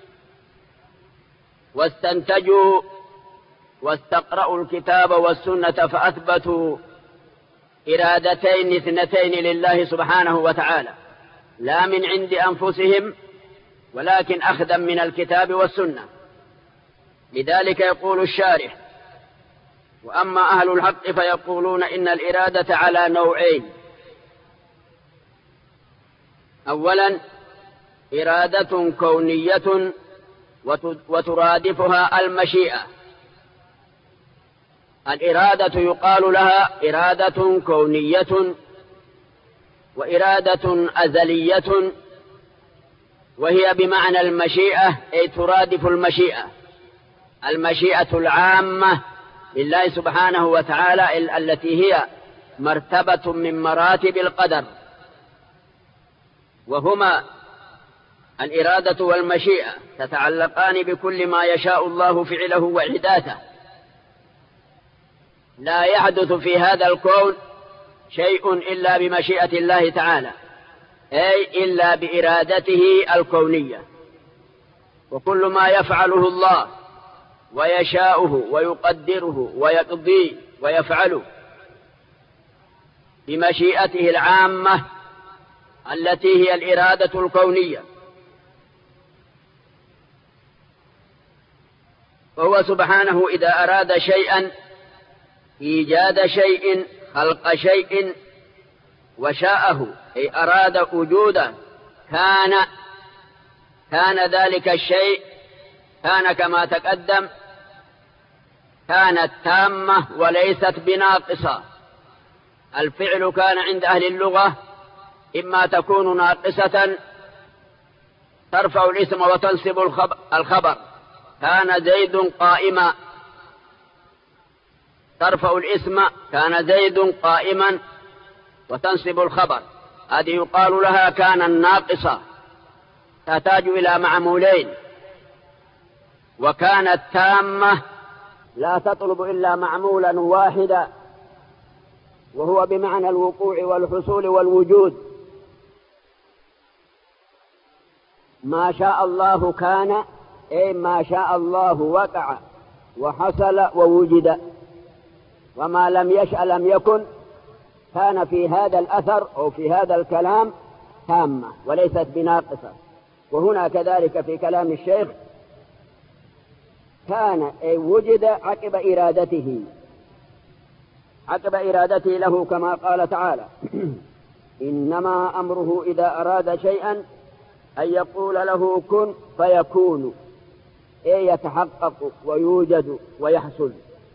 واستنتجوا واستقرأوا الكتاب والسنة فأثبتوا إرادتين اثنتين لله سبحانه وتعالى، لا من عند أنفسهم ولكن أخذا من الكتاب والسنة. لذلك يقول الشارح: وأما أهل الحق فيقولون إن الإرادة على نوعين: أولا إرادة كونية وترادفها المشيئة. الإرادة يقال لها إرادة كونية وإرادة أزلية، وهي بمعنى المشيئة، أي ترادف المشيئة، المشيئة العامة لله سبحانه وتعالى التي هي مرتبة من مراتب القدر. وهما الإرادة والمشيئة تتعلقان بكل ما يشاء الله فعله وإحداثه. لا يحدث في هذا الكون شيء إلا بمشيئة الله تعالى، أي إلا بإرادته الكونية. وكل ما يفعله الله ويشاؤه ويقدره ويقضيه ويفعله بمشيئته العامة التي هي الإرادة الكونية. وهو سبحانه إذا أراد شيئا، إيجاد شيء، خلق شيء، وشاءه أي أراد وجوده، كان كان ذلك الشيء كان كما تقدم كانت تامة وليست بناقصة. الفعل كان عند أهل اللغة إما تكون ناقصة ترفع الاسم وتنصب الخبر، كان زيد قائما، ترفع الاسم كان زيد قائما وتنصب الخبر، هذه يقال لها كان الناقصة تحتاج إلى معمولين. وكانت تامة لا تطلب إلا معمولا واحدا، وهو بمعنى الوقوع والحصول والوجود. ما شاء الله كان، أي ما شاء الله وقع وحصل ووجد، وما لم يشأ لم يكن. كان في هذا الأثر أو في هذا الكلام تامة وليست بناقصة. وهنا كذلك في كلام الشيخ كان أي وجد عقب إرادته، عقب إرادته له، كما قال تعالى: إنما أمره إذا أراد شيئا أن يقول له كن فيكون، أي يتحقق ويوجد ويحصل.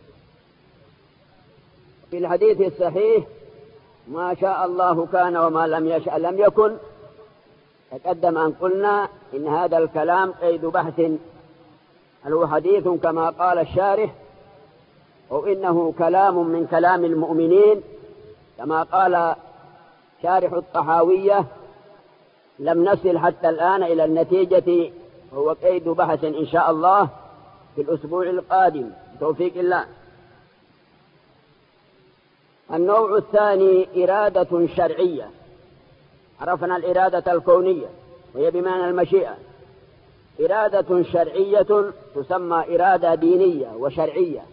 في الحديث الصحيح: ما شاء الله كان وما لم يشأ لم يكن. تقدم أن قلنا إن هذا الكلام قيد بحث، هل هو حديث كما قال الشارح أو إنه كلام من كلام المؤمنين كما قال شارح الطحاوية. لم نصل حتى الآن إلى النتيجة، هو قيد بحث إن شاء الله في الأسبوع القادم بتوفيق الله. النوع الثاني إرادة شرعية. عرفنا الإرادة الكونية وهي بمعنى المشيئة. إرادة شرعية تسمى إرادة دينية وشرعية،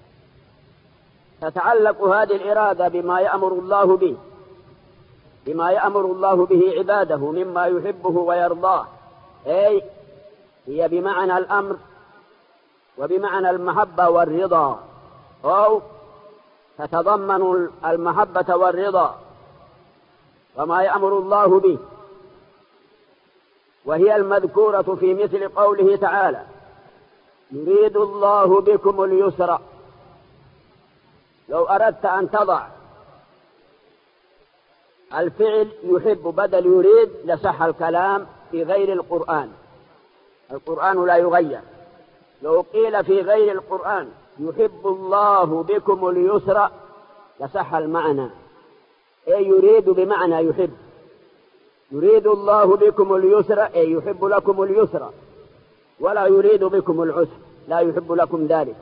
تتعلق هذه الإرادة بما يأمر الله به، بما يأمر الله به عباده مما يحبه ويرضاه، أي هي بمعنى الأمر وبمعنى المحبة والرضا، أو تتضمن المحبة والرضا وما يأمر الله به. وهي المذكورة في مثل قوله تعالى: يريد الله بكم اليسر. لو أردت أن تضع الفعل يحب بدل يريد لصح الكلام في غير القرآن، القرآن لا يغير. لو قيل في غير القرآن يحب الله بكم اليسر لصح المعنى، أي يريد بمعنى يحب. يريد الله بكم اليسر أي يحب لكم اليسر، ولا يريد بكم العسر، لا يحب لكم ذلك.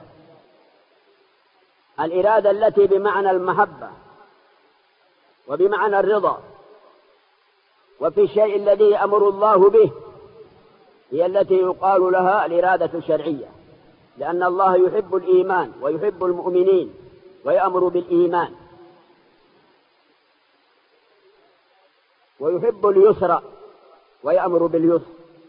الإرادة التي بمعنى المحبة وبمعنى الرضا وفي الشيء الذي يأمر الله به هي التي يقال لها الإرادة الشرعية، لأن الله يحب الإيمان ويحب المؤمنين ويأمر بالإيمان، ويحب اليسر ويأمر باليسر.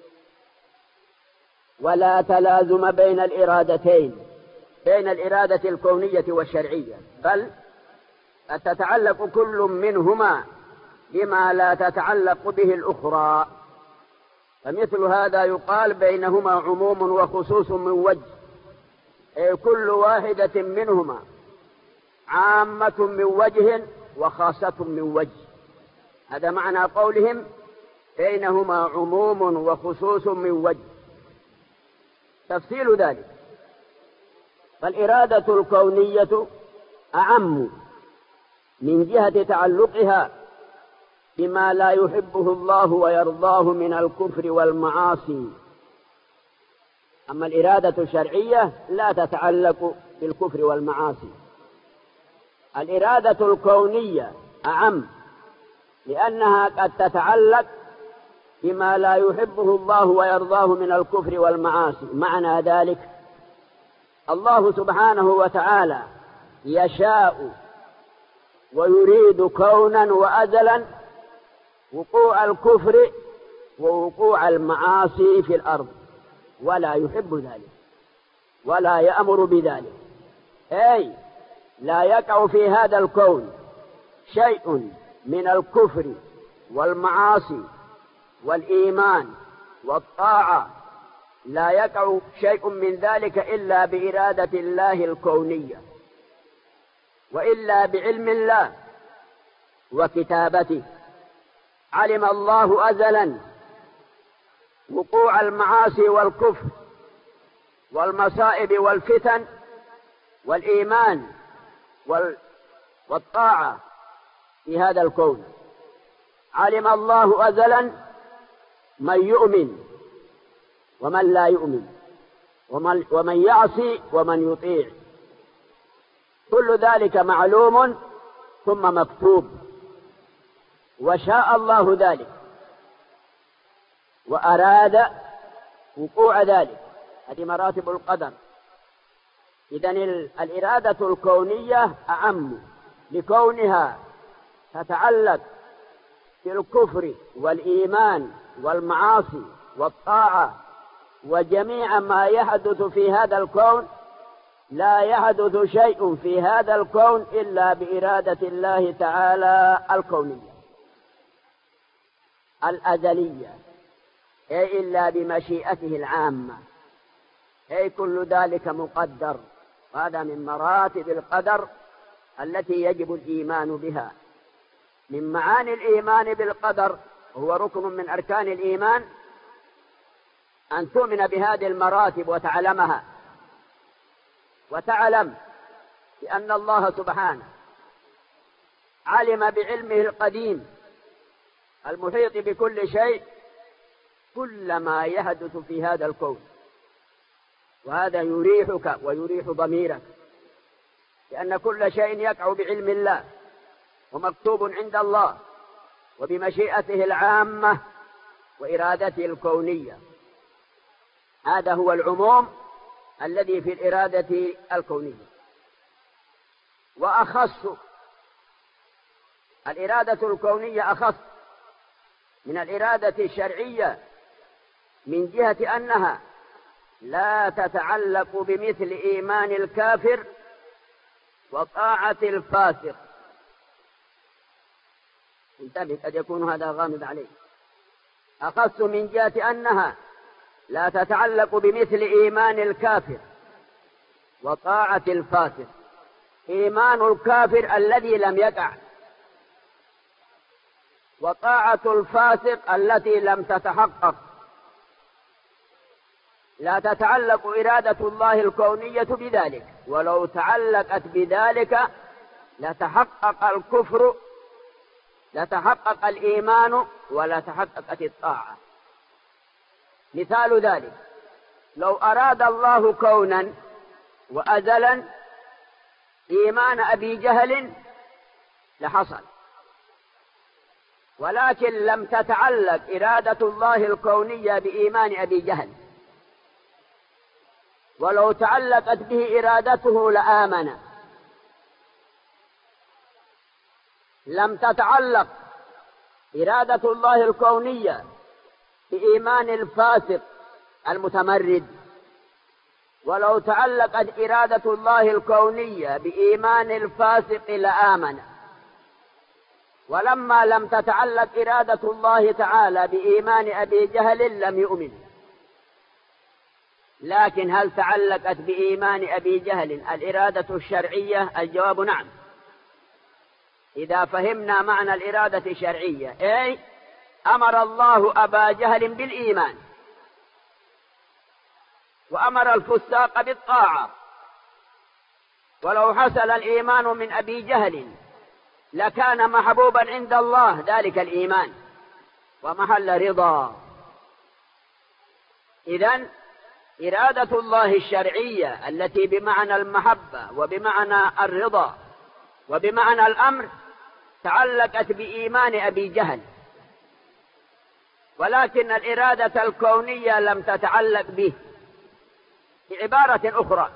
ولا تلازم بين الإرادتين، بين الإرادة الكونية والشرعية، بل تتعلق كل منهما بما لا تتعلق به الأخرى. فمثل هذا يقال بينهما عموم وخصوص من وجه، أي كل واحدة منهما عامة من وجه وخاصة من وجه. هذا معنى قولهم بينهما عموم وخصوص من وجه. تفصيل ذلك: فالإرادة الكونية أعم من جهة تعلقها بما لا يحبه الله ويرضاه من الكفر والمعاصي. أما الإرادة الشرعية لا تتعلق بالكفر والمعاصي. الإرادة الكونية أعم، لأنها قد تتعلق بما لا يحبه الله ويرضاه من الكفر والمعاصي. معنى ذلك الله سبحانه وتعالى يشاء ويريد كونا وأزلا وقوع الكفر ووقوع المعاصي في الأرض، ولا يحب ذلك ولا يأمر بذلك. أي لا يقع في هذا الكون شيء من الكفر والمعاصي والإيمان والطاعة، لا يقع شيء من ذلك إلا بإرادة الله الكونية، وإلا بعلم الله وكتابته. علم الله أزلا وقوع المعاصي والكفر والمصائب والفتن والإيمان والطاعة في هذا الكون. علم الله أزلا من يؤمن ومن لا يؤمن، ومن, ومن يعصي ومن يطيع، كل ذلك معلوم ثم مكتوب. وشاء الله ذلك وأراد وقوع ذلك. هذه مراتب القدر. إذن الإرادة الكونية أعم لكونها تتعلق بالكفر والإيمان والمعاصي والطاعة وجميع ما يحدث في هذا الكون. لا يحدث شيء في هذا الكون إلا بإرادة الله تعالى الكونية الأزلية، أي إلا بمشيئته العامة. أي كل ذلك مقدر. هذا من مراتب القدر التي يجب الإيمان بها. من معاني الإيمان بالقدر، هو ركن من أركان الإيمان، أن تؤمن بهذه المراتب وتعلمها، وتعلم بأن الله سبحانه علم بعلمه القديم المحيط بكل شيء كل ما يحدث في هذا الكون. وهذا يريحك ويريح ضميرك، لأن كل شيء يقع بعلم الله ومكتوب عند الله وبمشيئته العامة وإرادته الكونية. هذا هو العموم الذي في الإرادة الكونية. وأخص الإرادة الكونية أخص من الإرادة الشرعية من جهة أنها لا تتعلق بمثل إيمان الكافر وطاعة الفاسق. انتبه، قد يكون هذا غامض عليه. أخص من جهة أنها لا تتعلق بمثل إيمان الكافر وطاعة الفاسق. إيمان الكافر الذي لم يقع، وطاعة الفاسق التي لم تتحقق. لا تتعلق إرادة الله الكونية بذلك، ولو تعلقت بذلك لتحقق الكفر، لتحقق الإيمان، ولا تحققت الطاعة. مثال ذلك: لو أراد الله كونا وأزلا إيمان أبي جهل لحصل، ولكن لم تتعلق إرادة الله الكونية بإيمان أبي جهل، ولو تعلقت به إرادته لآمن. لم تتعلق إرادة الله الكونية بإيمان الفاسق المتمرد، ولو تعلقت إرادة الله الكونية بإيمان الفاسق لآمن. ولما لم تتعلق إرادة الله تعالى بإيمان أبي جهل لم يؤمن. لكن هل تعلقت بإيمان أبي جهل الإرادة الشرعية؟ الجواب نعم، إذا فهمنا معنى الإرادة الشرعية. أي أمر الله أبا جهل بالإيمان، وأمر الفساق بالطاعة. ولو حصل الإيمان من أبي جهل لكان محبوبا عند الله ذلك الإيمان ومحل رضا. إذن إرادة الله الشرعية التي بمعنى المحبة وبمعنى الرضا وبمعنى الأمر تعلقت بإيمان أبي جهل، ولكن الإرادة الكونية لم تتعلق به. بعبارة أخرى،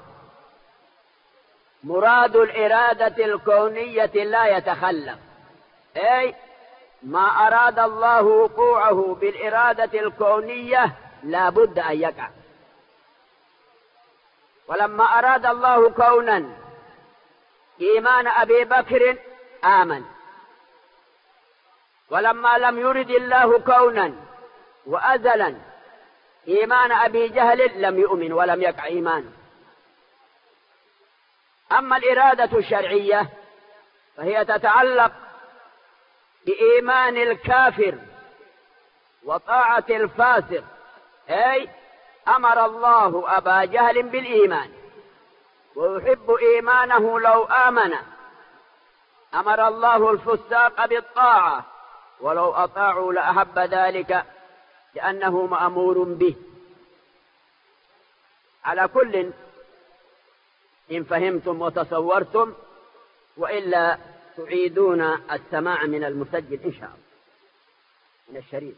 مراد الإرادة الكونية لا يتخلف، أي ما أراد الله وقوعه بالإرادة الكونية لا بد أن يقع. ولما أراد الله كونا إيمان أبي بكر آمن، ولما لم يرد الله كونا وأزلا إيمان أبي جهل لم يؤمن ولم يقع إيمانه. أما الإرادة الشرعية فهي تتعلق بإيمان الكافر وطاعة الفاسق، أي أمر الله أبا جهل بالإيمان ويحب إيمانه لو آمن، أمر الله الفساق بالطاعة ولو أطاعوا لأحب ذلك لأنه مأمور به. على كل إن فهمتم وتصورتم، وإلا تعيدون السماع من المسجل إن شاء الله من الشريط.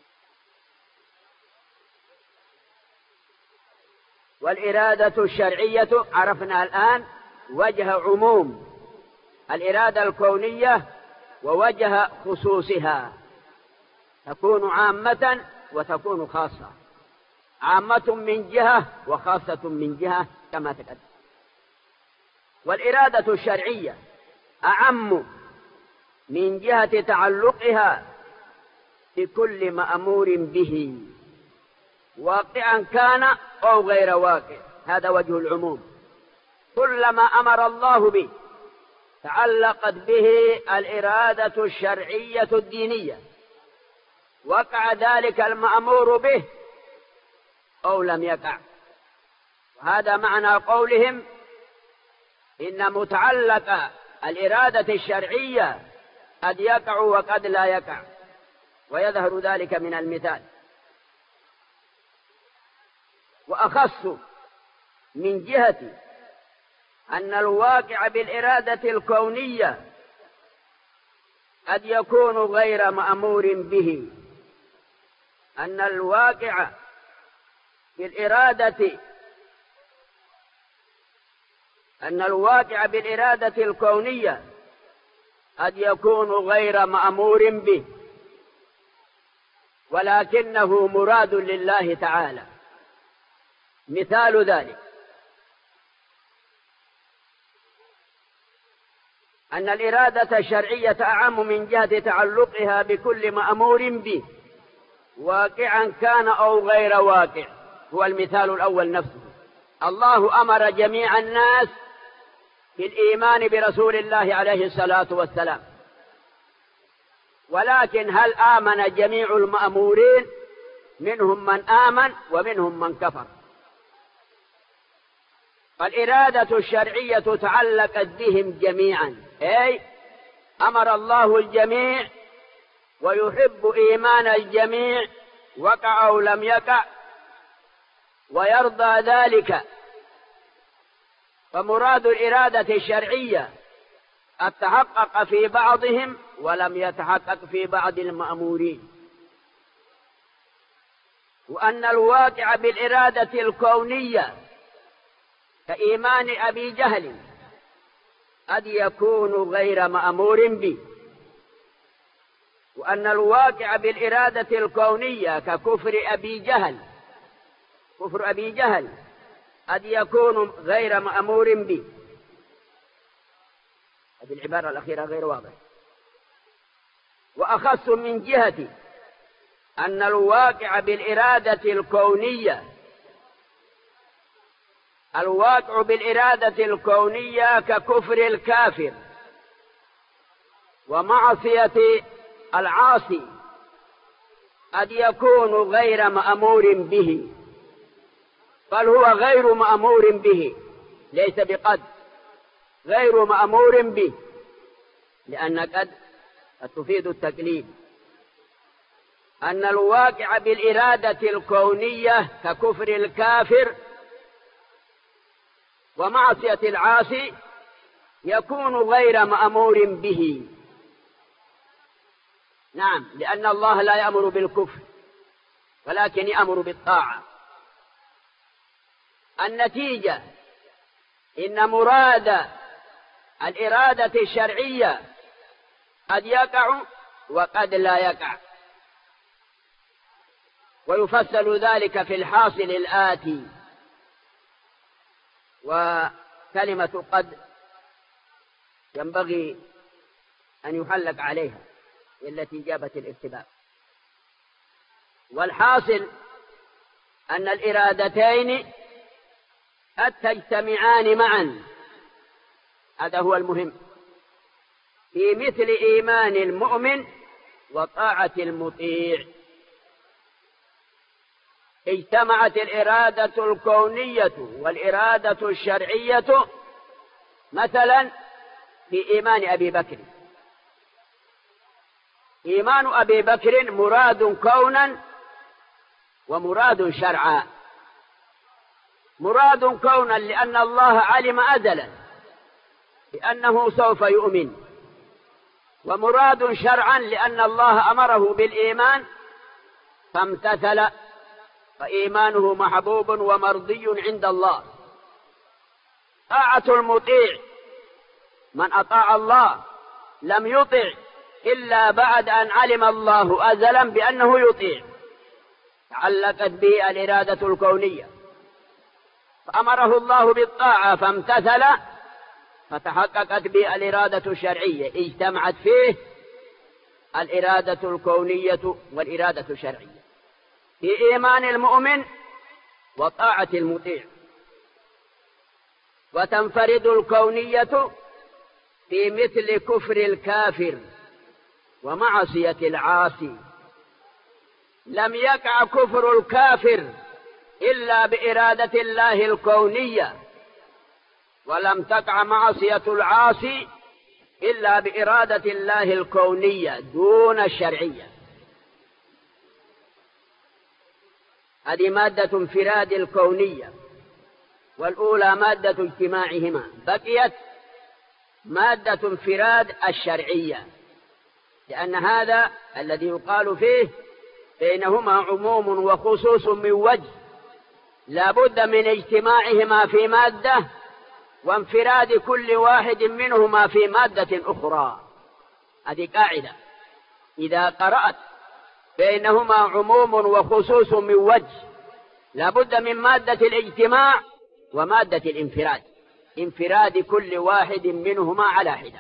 والإرادة الشرعية عرفنا الآن وجه عموم الإرادة الكونية ووجه خصوصها، تكون عامة وتكون خاصة، عامة من جهة وخاصة من جهة كما تقدم. والإرادة الشرعية أعم من جهة تعلقها بكل مأمور به واقعا كان أو غير واقع، هذا وجه العموم. كلما أمر الله به تعلقت به الإرادة الشرعية الدينية، وقع ذلك المأمور به أو لم يقع. وهذا معنى قولهم إن متعلق الإرادة الشرعية قد يقع وقد لا يقع، ويظهر ذلك من المثال. وأخص من جهة أن الواقع بالإرادة الكونية قد يكون غير مأمور به، أن الواقع بالإرادة أن الواقع بالإرادة الكونية قد يكون غير مأمور به، ولكنه مراد لله تعالى. مثال ذلك أن الإرادة الشرعية أعم من جهة تعلقها بكل مأمور به واقعا كان أو غير واقع. هو المثال الأول نفسه، الله أمر جميع الناس بالإيمان برسول الله عليه الصلاة والسلام، ولكن هل آمن جميع المأمورين؟ منهم من آمن ومنهم من كفر. فالإرادة الشرعية تعلقت بهم جميعا، أي أمر الله الجميع ويحب إيمان الجميع وقع أو لم يقع ويرضى ذلك. فمراد الإرادة الشرعية قد تحقق في بعضهم ولم يتحقق في بعض المأمورين. وأن الواقع بالإرادة الكونية كإيمان أبي جهل قد يكون غير مأمور به، وأن الواقع بالإرادة الكونية ككفر أبي جهل كفر أبي جهل قد يكون غير مأمور به. هذه العبارة الأخيرة غير واضحة. وأخص من جهة أن الواقع بالإرادة الكونية الواقع بالإرادة الكونية ككفر الكافر ومعصية العاصي قد يكون غير مأمور به، بل هو غير مأمور به، ليس بقد، غير مأمور به، لأن قد تفيد التقليد، أن الواقع بالإرادة الكونية ككفر الكافر ومعصية العاصي يكون غير مأمور به. نعم، لأن الله لا يأمر بالكفر ولكن يأمر بالطاعة. النتيجة إن مراد الإرادة الشرعية قد يقع وقد لا يقع، ويفصل ذلك في الحاصل الآتي. وكلمة قد ينبغي أن يحلق عليها التي جابت الارتباك. والحاصل أن الإرادتين قد تجتمعان معا، هذا هو المهم، في مثل إيمان المؤمن وطاعة المطيع. اجتمعت الإرادة الكونية والإرادة الشرعية مثلا في إيمان أبي بكر. إيمان أبي بكر مراد كونا ومراد شرعا. مراد كونا لأن الله علم أزلا بأنه سوف يؤمن، ومراد شرعا لأن الله أمره بالإيمان فامتثل، فإيمانه محبوب ومرضي عند الله. طاعة المطيع، من أطاع الله لم يطع إلا بعد أن علم الله أزلا بأنه يطيع، تعلقت به الإرادة الكونية، فأمره الله بالطاعة فامتثل، فتحققت به الإرادة الشرعية، اجتمعت فيه الإرادة الكونية والإرادة الشرعية في إيمان المؤمن وطاعة المطيع. وتنفرد الكونية في مثل كفر الكافر ومعصية العاصي. لم يقع كفر الكافر إلا بإرادة الله الكونية، ولم تقع معصية العاصي إلا بإرادة الله الكونية دون الشرعية. هذه مادة انفراد الكونية، والأولى مادة اجتماعهما، بقيت مادة انفراد الشرعية، لأن هذا الذي يقال فيه بينهما عموم وخصوص من وجه، لا بد من اجتماعهما في مادة وانفراد كل واحد منهما في مادة أخرى. هذه قاعدة، إذا قرأت بينهما عموم وخصوص من وجه لا بد من مادة الاجتماع ومادة الانفراد، انفراد كل واحد منهما على حدة.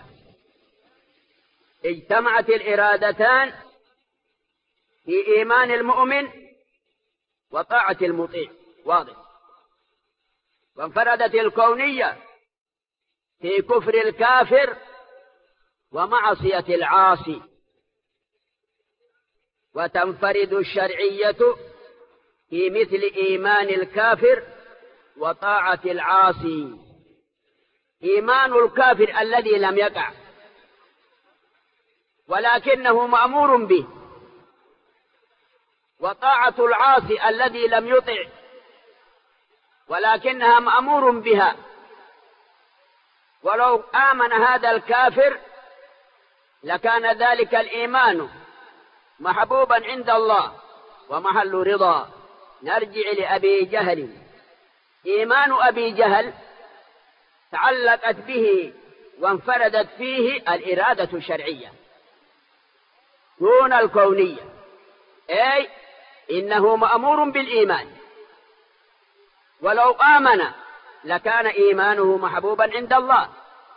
اجتمعت الإرادتان في إيمان المؤمن وطاعة المطيع، واضح. وانفردت الكونية في كفر الكافر ومعصية العاصي. وتنفرد الشرعية في مثل إيمان الكافر وطاعة العاصي. إيمان الكافر الذي لم يقع ولكنه مأمور به، وطاعة العاصي الذي لم يطع ولكنها مأمور بها. ولو آمن هذا الكافر لكان ذلك الإيمان محبوبا عند الله ومحل رضا. نرجع لأبي جهل. إيمان أبي جهل تعلقت به وانفردت فيه الإرادة الشرعية دون الكونية، أي إنه مأمور بالإيمان، ولو آمن لكان إيمانه محبوبا عند الله.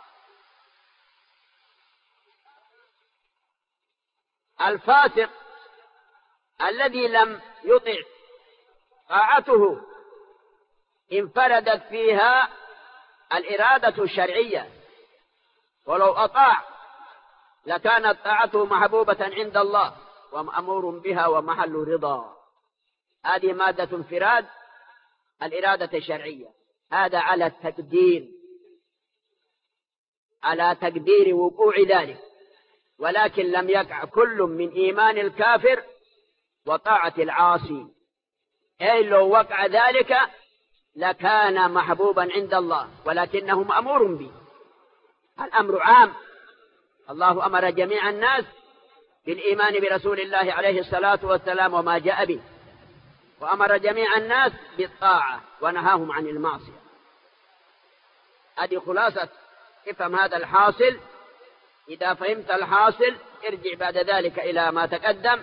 الفاسق الذي لم يطع طاعته انفردت فيها الإرادة الشرعية، ولو أطاع لكانت طاعته محبوبة عند الله ومأمور بها ومحل رضا. هذه مادة انفراد الإرادة الشرعية. هذا على التقدير، على تقدير وقوع ذلك. ولكن لم يقع كل من إيمان الكافر وطاعة العاصي، أي لو وقع ذلك لكان محبوبا عند الله، ولكنه مأمور به. الأمر عام، الله أمر جميع الناس بالإيمان برسول الله عليه الصلاة والسلام وما جاء به، وأمر جميع الناس بالطاعة ونهاهم عن المعصية. هذه خلاصة. افهم هذا الحاصل. إذا فهمت الحاصل ارجع بعد ذلك إلى ما تقدم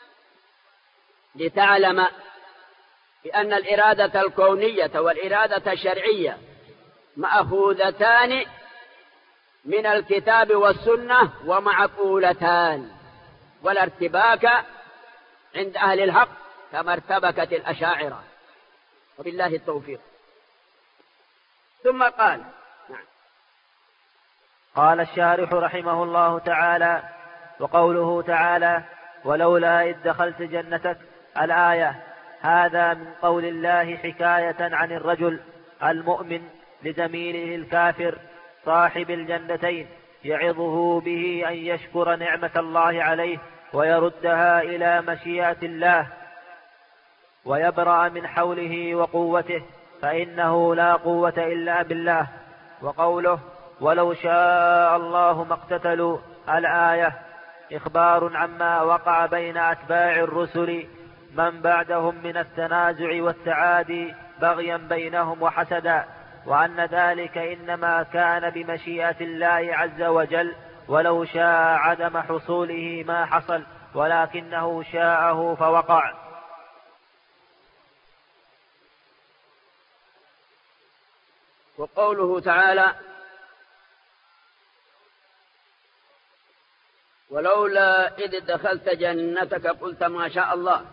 لتعلم بأن الإرادة الكونية والإرادة الشرعية مأخوذتان من الكتاب والسنة ومعقولتان، ولا ارتباك عند أهل الحق كما ارتبكت الأشاعرة، وبالله التوفيق. ثم قال نعم. قال الشارح رحمه الله تعالى: وقوله تعالى: ولولا إذ دخلت جنتك، الآية، هذا من قول الله حكاية عن الرجل المؤمن لزميله الكافر صاحب الجنتين، يعظه به أن يشكر نعمة الله عليه ويردها إلى مشيئة الله ويبرأ من حوله وقوته، فإنه لا قوة إلا بالله. وقوله: ولو شاء الله ما اقتتلوا، الآية، إخبار عما وقع بين أتباع الرسل من بعدهم من التنازع والتعادي بغيا بينهم وحسدا، وأن ذلك إنما كان بمشيئة الله عز وجل، ولو شاء عدم حصوله ما حصل، ولكنه شاءه فوقع. وقوله تعالى: ولولا إذ دخلت جنتك قلت ما شاء الله،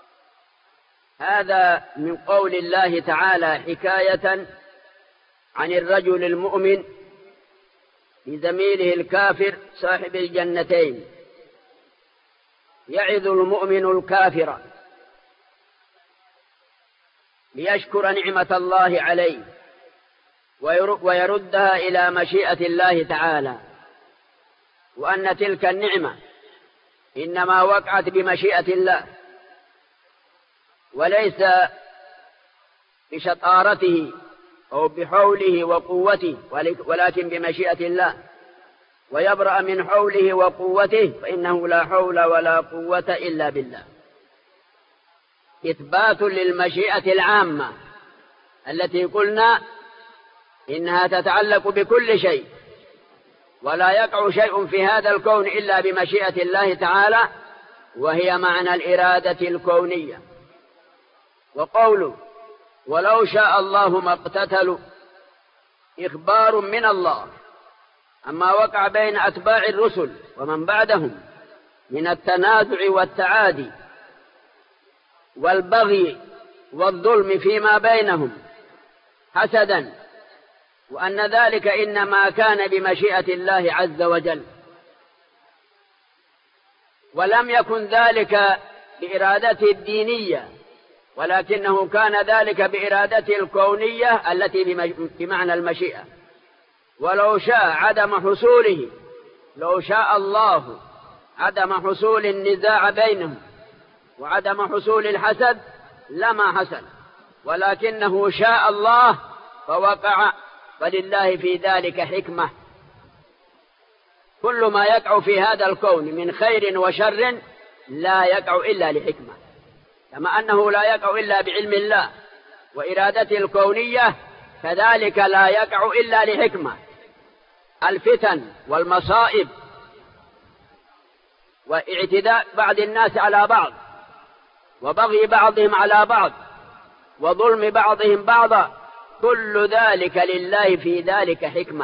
هذا من قول الله تعالى حكاية عن الرجل المؤمن لزميله الكافر صاحب الجنتين، يعظ المؤمن الكافر ليشكر نعمة الله عليه ويردها إلى مشيئة الله تعالى، وأن تلك النعمة إنما وقعت بمشيئة الله وليس بشطارته أو بحوله وقوته، ولكن بمشيئة الله، ويبرأ من حوله وقوته، فإنه لا حول ولا قوة إلا بالله. إثبات للمشيئة العامة التي قلنا إنها تتعلق بكل شيء، ولا يقع شيء في هذا الكون إلا بمشيئة الله تعالى، وهي معنى الإرادة الكونية. وقوله: ولو شاء الله ما اقتتلوا، إخبار من الله أما وقع بين أتباع الرسل ومن بعدهم من التنازع والتعادي والبغي والظلم فيما بينهم حسدا، وأن ذلك إنما كان بمشيئة الله عز وجل، ولم يكن ذلك بإرادته الدينية، ولكنه كان ذلك بإرادته الكونية التي بمعنى المشيئة. ولو شاء عدم حصوله، لو شاء الله عدم حصول النزاع بينهم وعدم حصول الحسد لما حصل، ولكنه شاء الله فوقع، فلله في ذلك حكمة. كل ما يقع في هذا الكون من خير وشر لا يقع إلا لحكمة، كما أنه لا يقع إلا بعلم الله وإرادته الكونية، كذلك لا يقع إلا لحكمة. الفتن والمصائب واعتداء بعض الناس على بعض وبغي بعضهم على بعض وظلم بعضهم بعضا، كل ذلك لله في ذلك حكمة،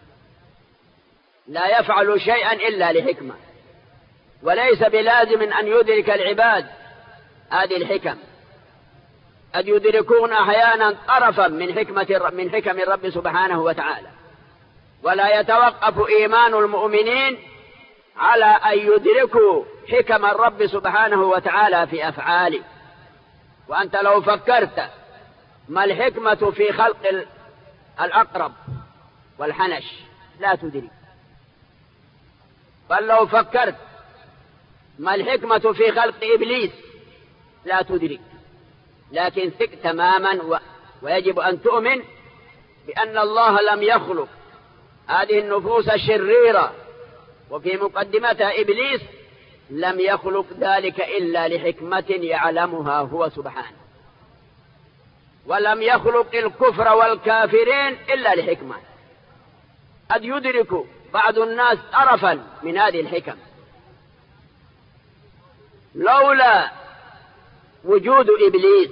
لا يفعل شيئا إلا لحكمة، وليس بلازم أن يدرك العباد هذه الحكم، قد يدركون أحيانا طرفا من حكمة من حكم الرب سبحانه وتعالى، ولا يتوقف إيمان المؤمنين على أن يدركوا حكم الرب سبحانه وتعالى في أفعاله. وأنت لو فكرت ما الحكمة في خلق العقرب والحنش لا تدرك، بل لو فكرت ما الحكمة في خلق إبليس لا تدرك، لكن ثق تماما و... ويجب أن تؤمن بأن الله لم يخلق هذه النفوس الشريرة وفي مقدمتها إبليس، لم يخلق ذلك إلا لحكمة يعلمها هو سبحانه، ولم يخلق الكفر والكافرين إلا لحكمة قد يدرك بعض الناس طرفا من هذه الحكم. لولا وجود إبليس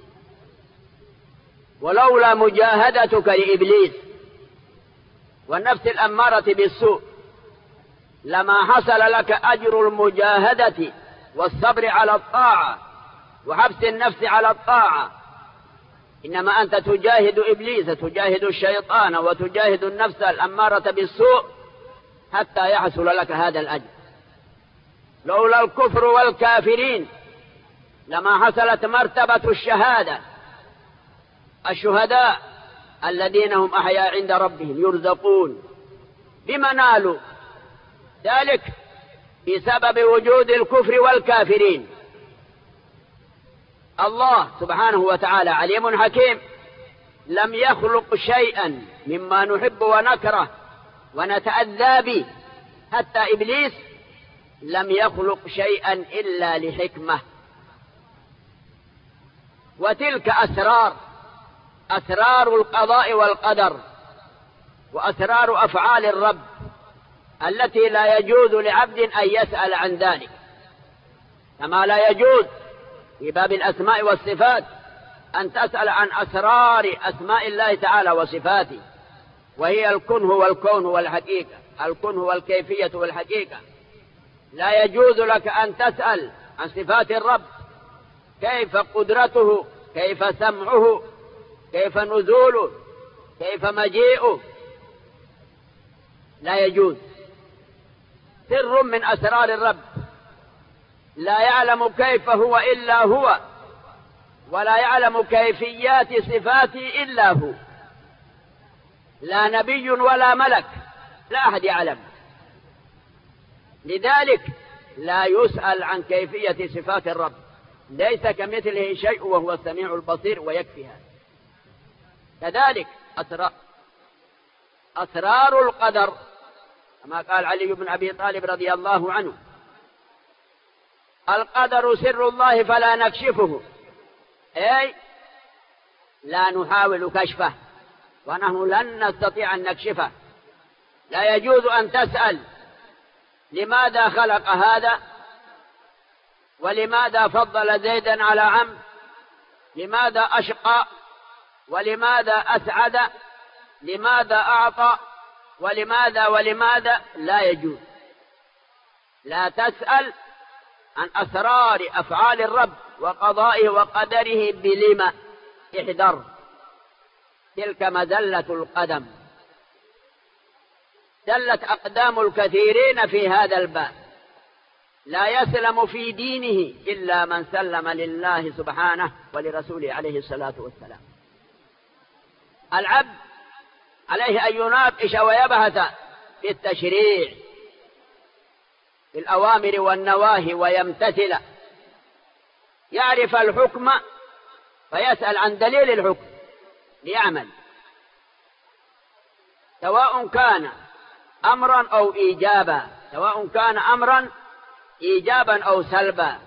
ولولا مجاهدتك لإبليس والنفس الأمارة بالسوء لما حصل لك أجر المجاهدة والصبر على الطاعة وحبس النفس على الطاعة، إنما أنت تجاهد إبليس، تجاهد الشيطان وتجاهد النفس الأمارة بالسوء حتى يحصل لك هذا الأجر. لولا الكفر والكافرين لما حصلت مرتبة الشهادة، الشهداء الذين هم أحياء عند ربهم يرزقون، بما نالوا ذلك بسبب وجود الكفر والكافرين. الله سبحانه وتعالى عليم حكيم، لم يخلق شيئا مما نحب ونكره ونتأذى به، حتى إبليس لم يخلق شيئا إلا لحكمة. وتلك أسرار أسرار القضاء والقدر وأسرار أفعال الرب التي لا يجوز لعبد أن يسأل عن ذلك، كما لا يجوز في باب الأسماء والصفات أن تسأل عن أسرار أسماء الله تعالى وصفاته، وهي الكنه والكون والحقيقة، الكنه والكيفية والحقيقة. لا يجوز لك أن تسأل عن صفات الرب، كيف قدرته، كيف سمعه، كيف نزوله، كيف مجيئه، لا يجوز. سر من أسرار الرب لا يعلم كيف هو إلا هو، ولا يعلم كيفيات صفاته إلا هو، لا نبي ولا ملك، لا أحد يعلم. لذلك لا يسأل عن كيفية صفات الرب، ليس كمثله شيء وهو السميع البصير، ويكفي هذا. كذلك أسرار أسرار القدر، كما قال علي بن أبي طالب رضي الله عنه: القدر سر الله فلا نكشفه، أي لا نحاول كشفه، ونحن لن نستطيع أن نكشفه. لا يجوز أن تسأل لماذا خلق هذا، ولماذا فضل زيدا على عمرو، لماذا أشقى، ولماذا أسعد، لماذا أعطى، ولماذا ولماذا. لا يجوز. لا تسأل عن أسرار أفعال الرب وقضائه وقدره بلما، احذر، تلك مزلة القدم، زلت أقدام الكثيرين في هذا الباب. لا يسلم في دينه إلا من سلم لله سبحانه ولرسوله عليه الصلاة والسلام. العبد عليه أن يناقش ويبحث في التشريع، في الأوامر والنواهي، ويمتثل، يعرف الحكم فيسأل عن دليل الحكم ليعمل، سواء كان أمرا أو إيجابا، سواء كان أمرا إيجابا أو سلبا،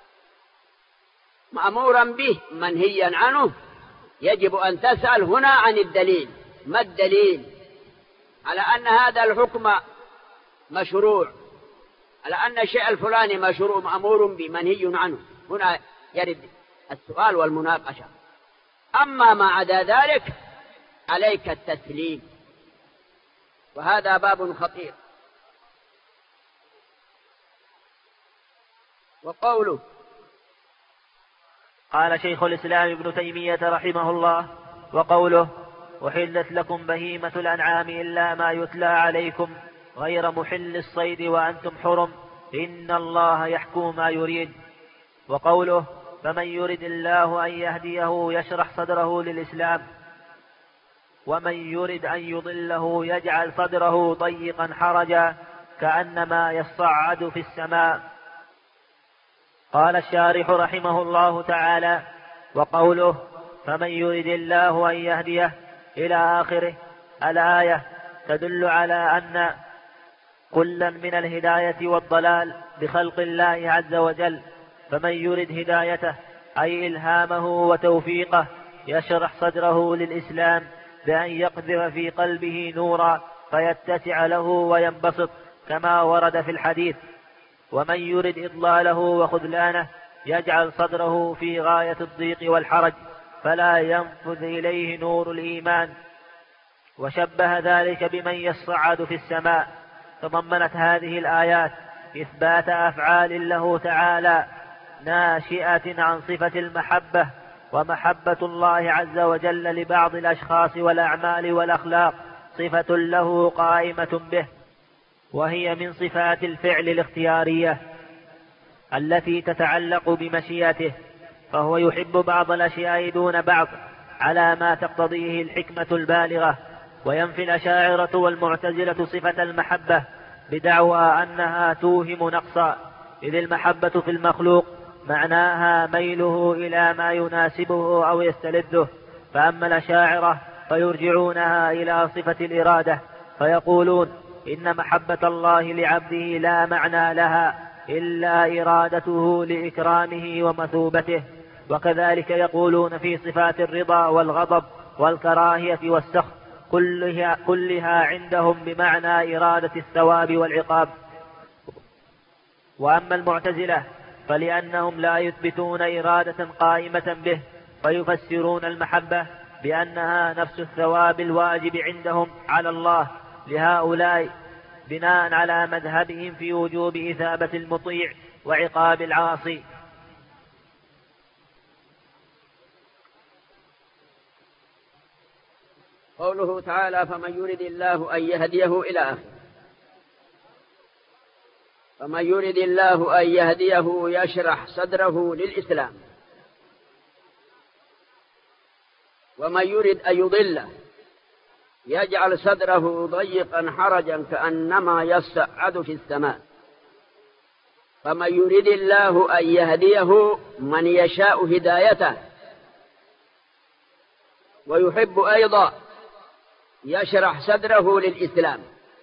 مأمورا به منهيا عنه، يجب أن تسأل هنا عن الدليل. ما الدليل على أن هذا الحكم مشروع، على أن الشيء الفلاني مشروع مأمور به منهي عنه؟ هنا يرد السؤال والمناقشة. أما ما عدا ذلك عليك التسليم، وهذا باب خطير. وقوله: قال شيخ الإسلام ابن تيمية رحمه الله: وقوله: أحلت لكم بهيمة الأنعام إلا ما يتلى عليكم غير محل الصيد وأنتم حرم إن الله يحكم ما يريد. وقوله: فمن يرد الله أن يهديه يشرح صدره للإسلام ومن يرد أن يضله يجعل صدره ضيقا حرجا كأنما يصعد في السماء. قال الشارح رحمه الله تعالى: وقوله فمن يرد الله أن يهديه إلى آخره الآية تدل على أن كلا من الهداية والضلال بخلق الله عز وجل، فمن يرد هدايته أي إلهامه وتوفيقه يشرح صدره للإسلام بأن يقذف في قلبه نورا فيتسع له وينبسط كما ورد في الحديث، ومن يرد إضلاله وخذلانه يجعل صدره في غاية الضيق والحرج فلا ينفذ إليه نور الإيمان. وشبه ذلك بمن يصعد في السماء. تضمنت هذه الآيات إثبات أفعال له تعالى ناشئة عن صفة المحبة، ومحبة الله عز وجل لبعض الأشخاص والأعمال والأخلاق صفة له قائمة به، وهي من صفات الفعل الاختيارية التي تتعلق بمشيئته، فهو يحب بعض الأشياء دون بعض على ما تقتضيه الحكمة البالغة. وينفي الأشاعرة والمعتزلة صفة المحبة بدعوى أنها توهم نقصا، إذ المحبة في المخلوق معناها ميله إلى ما يناسبه أو يستلذه. فأما الأشاعرة فيرجعونها إلى صفة الإرادة، فيقولون إن محبة الله لعبده لا معنى لها إلا إرادته لإكرامه ومثوبته. وكذلك يقولون في صفات الرضا والغضب والكراهية والسخط كلها, كلها عندهم بمعنى إرادة الثواب والعقاب. وأما المعتزلة فلأنهم لا يثبتون إرادة قائمة به، فيفسرون المحبة بأنها نفس الثواب الواجب عندهم على الله لهؤلاء، بناء على مذهبهم في وجوب إثابة المطيع وعقاب العاصي. قوله تعالى فمن يرد الله أن يهديه إلى آخره. فمن يرد الله أن يهديه يشرح صدره للإسلام، ومن يرد أن يضله يجعل صدره ضيقا حرجا كأنما يصعد في السماء. فمن يرد الله أن يهديه من يشاء هدايته، ويحب أيضا يشرح صدره للإسلام.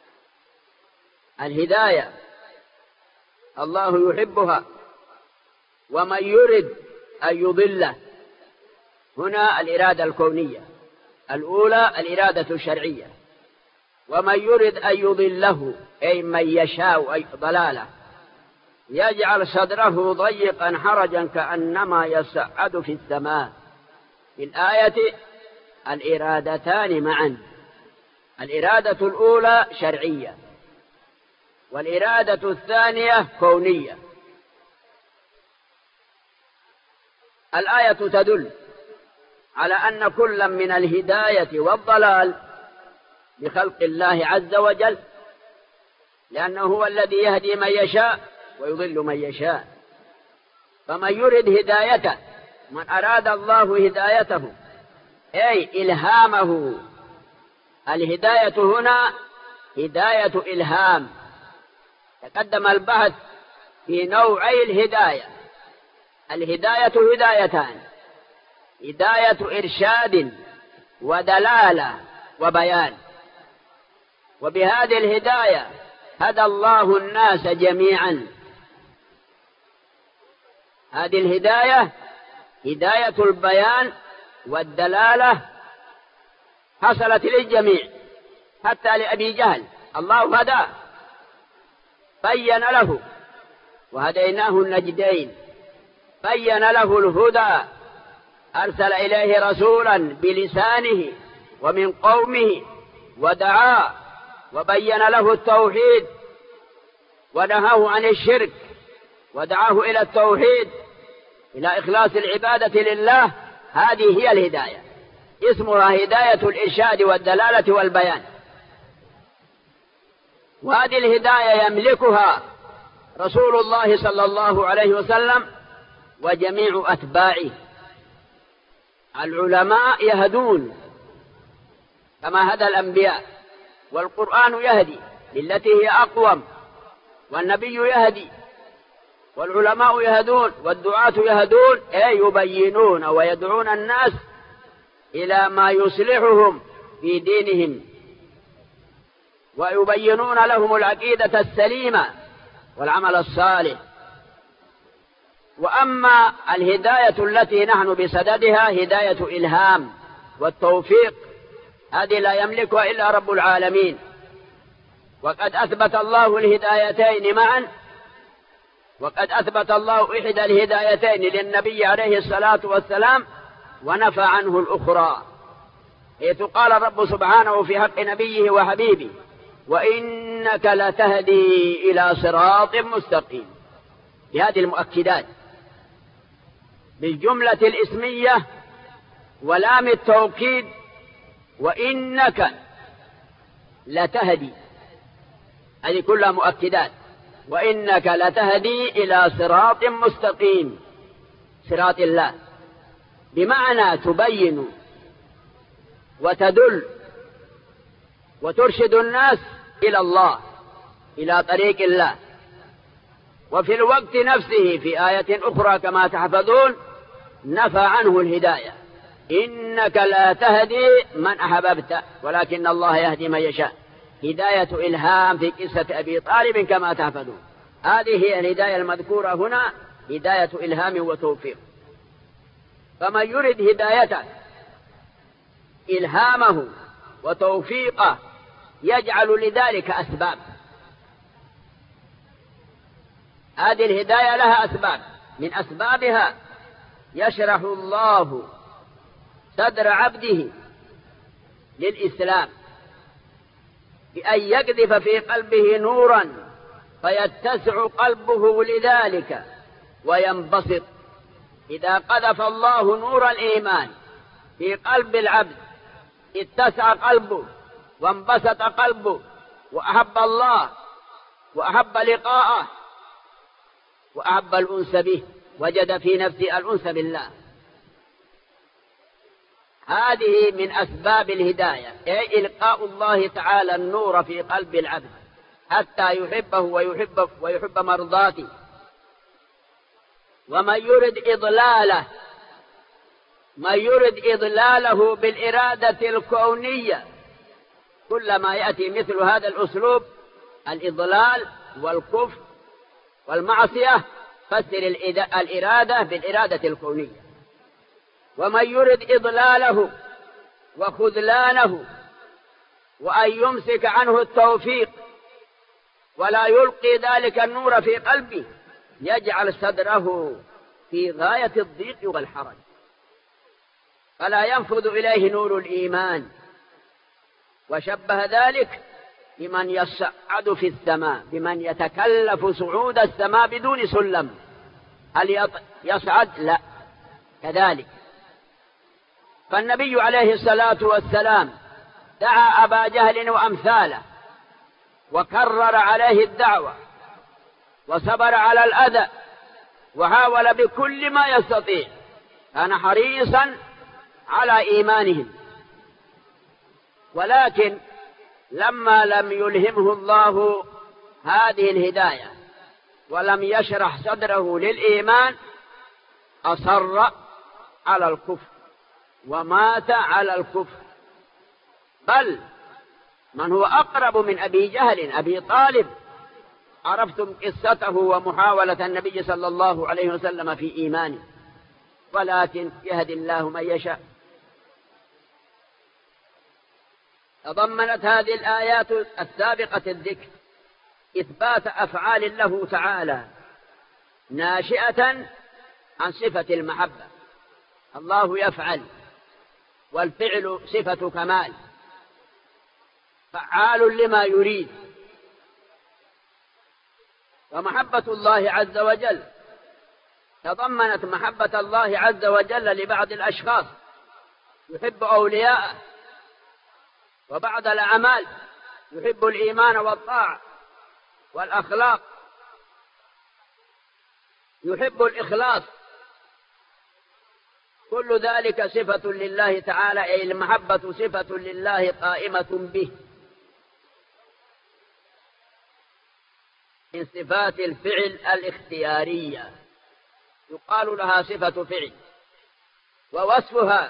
الهداية الله يحبها، ومن يرد أن يضله هنا الإرادة الكونية الأولى الإرادة الشرعية، ومن يرد أن يضله أي من يشاء أي ضلاله يجعل صدره ضيقا حرجا كأنما يصعد في السماء. في الآية الإرادتان معا، الإرادة الأولى شرعية والإرادة الثانية كونية. الآية تدل على أن كل من الهداية والضلال بخلق الله عز وجل، لأنه هو الذي يهدي من يشاء ويضل من يشاء. فمن يرد هدايته، من أراد الله هدايته أي إلهامه. الهداية هنا هداية إلهام. تقدم البحث في نوعي الهداية. الهداية هدايتان: هداية إرشاد ودلالة وبيان. وبهذه الهداية هدى الله الناس جميعا. هذه الهداية هداية البيان والدلالة حصلت للجميع، حتى لأبي جهل الله هداه بين له، وهديناه النجدين، بين له الهدى، أرسل إليه رسولا بلسانه ومن قومه ودعاه وبين له التوحيد ونهاه عن الشرك ودعاه إلى التوحيد، إلى إخلاص العبادة لله. هذه هي الهداية، اسمها هداية الإرشاد والدلالة والبيان. وهذه الهداية يملكها رسول الله صلى الله عليه وسلم وجميع أتباعه. العلماء يهدون كما هدى الأنبياء، والقرآن يهدي للتي هي أقوم والنبي يهدي والعلماء يهدون والدعاة يهدون، أي يبينون ويدعون الناس إلى ما يصلحهم في دينهم، ويبينون لهم العقيدة السليمة والعمل الصالح. وأما الهداية التي نحن بصددها هداية إلهام والتوفيق، هذه لا يملكها إلا رب العالمين. وقد أثبت الله الهدايتين معا، وقد أثبت الله إحدى الهدايتين للنبي عليه الصلاة والسلام ونفى عنه الأخرى، حيث قال الرب سبحانه في حق نبيه وحبيبه: وإنك لتهدي إلى صراط مستقيم، بهذه المؤكدات بالجملة الإسمية ولام التوكيد: وإنك لتهدي، هذه كلها مؤكدات. وإنك لتهدي إلى صراط مستقيم، صراط الله، بمعنى تبين وتدل وترشد الناس إلى الله، إلى طريق الله. وفي الوقت نفسه في آية أخرى كما تحفظون نفى عنه الهداية: إنك لا تهدي من أحببت ولكن الله يهدي من يشاء. هداية إلهام في قصة أبي طالب كما تحفظون، هذه هي الهداية المذكورة هنا، هداية إلهام وتوفيق. فمن يرد هدايته إلهامه وتوفيقه يجعل لذلك أسباب. هذه الهداية لها أسباب، من أسبابها يشرح الله صدر عبده للإسلام بأن يقذف في قلبه نورا فيتسع قلبه لذلك وينبسط. إذا قذف الله نور الإيمان في قلب العبد اتسع قلبه وانبسط قلبه وأحب الله وأحب لقاءه وأحب الأنس به، وجد في نفسه الأنس بالله. هذه من أسباب الهداية، أي إلقاء الله تعالى النور في قلب العبد حتى يحبه ويحب, ويحب مرضاته. ومن يرد إضلاله من يرد إضلاله بالإرادة الكونية، كلما يأتي مثل هذا الأسلوب الإضلال والكفر والمعصية فسر الإرادة بالإرادة الكونية. ومن يرد إضلاله وخذلانه وأن يمسك عنه التوفيق ولا يلقي ذلك النور في قلبه يجعل صدره في غاية الضيق والحرج، فلا ينفذ إليه نور الإيمان. وشبه ذلك بمن يصعد في السماء، بمن يتكلف صعود السماء بدون سلم. هل يصعد؟ لا، كذلك. فالنبي عليه الصلاة والسلام دعا أبا جهل وأمثاله وكرر عليه الدعوة وصبر على الأذى وحاول بكل ما يستطيع، كان حريصا على إيمانهم. ولكن لما لم يلهمه الله هذه الهداية ولم يشرح صدره للإيمان أصر على الكفر ومات على الكفر. بل من هو أقرب من أبي جهل أبي طالب، عرفتم قصته ومحاولة النبي صلى الله عليه وسلم في إيمانه، ولكن يهدي الله من يشاء. تضمنت هذه الآيات السابقة الذكر إثبات أفعال له تعالى ناشئة عن صفة المحبة. الله يفعل، والفعل صفة كمال، فعال لما يريد. ومحبة الله عز وجل تضمنت محبة الله عز وجل لبعض الأشخاص، يحب أولياءه، وبعض الأعمال يحب الإيمان والطاعة والأخلاق، يحب الإخلاص. كل ذلك صفة لله تعالى، أي المحبة صفة لله قائمة به. من صفات الفعل الاختيارية، يقال لها صفة فعل، ووصفها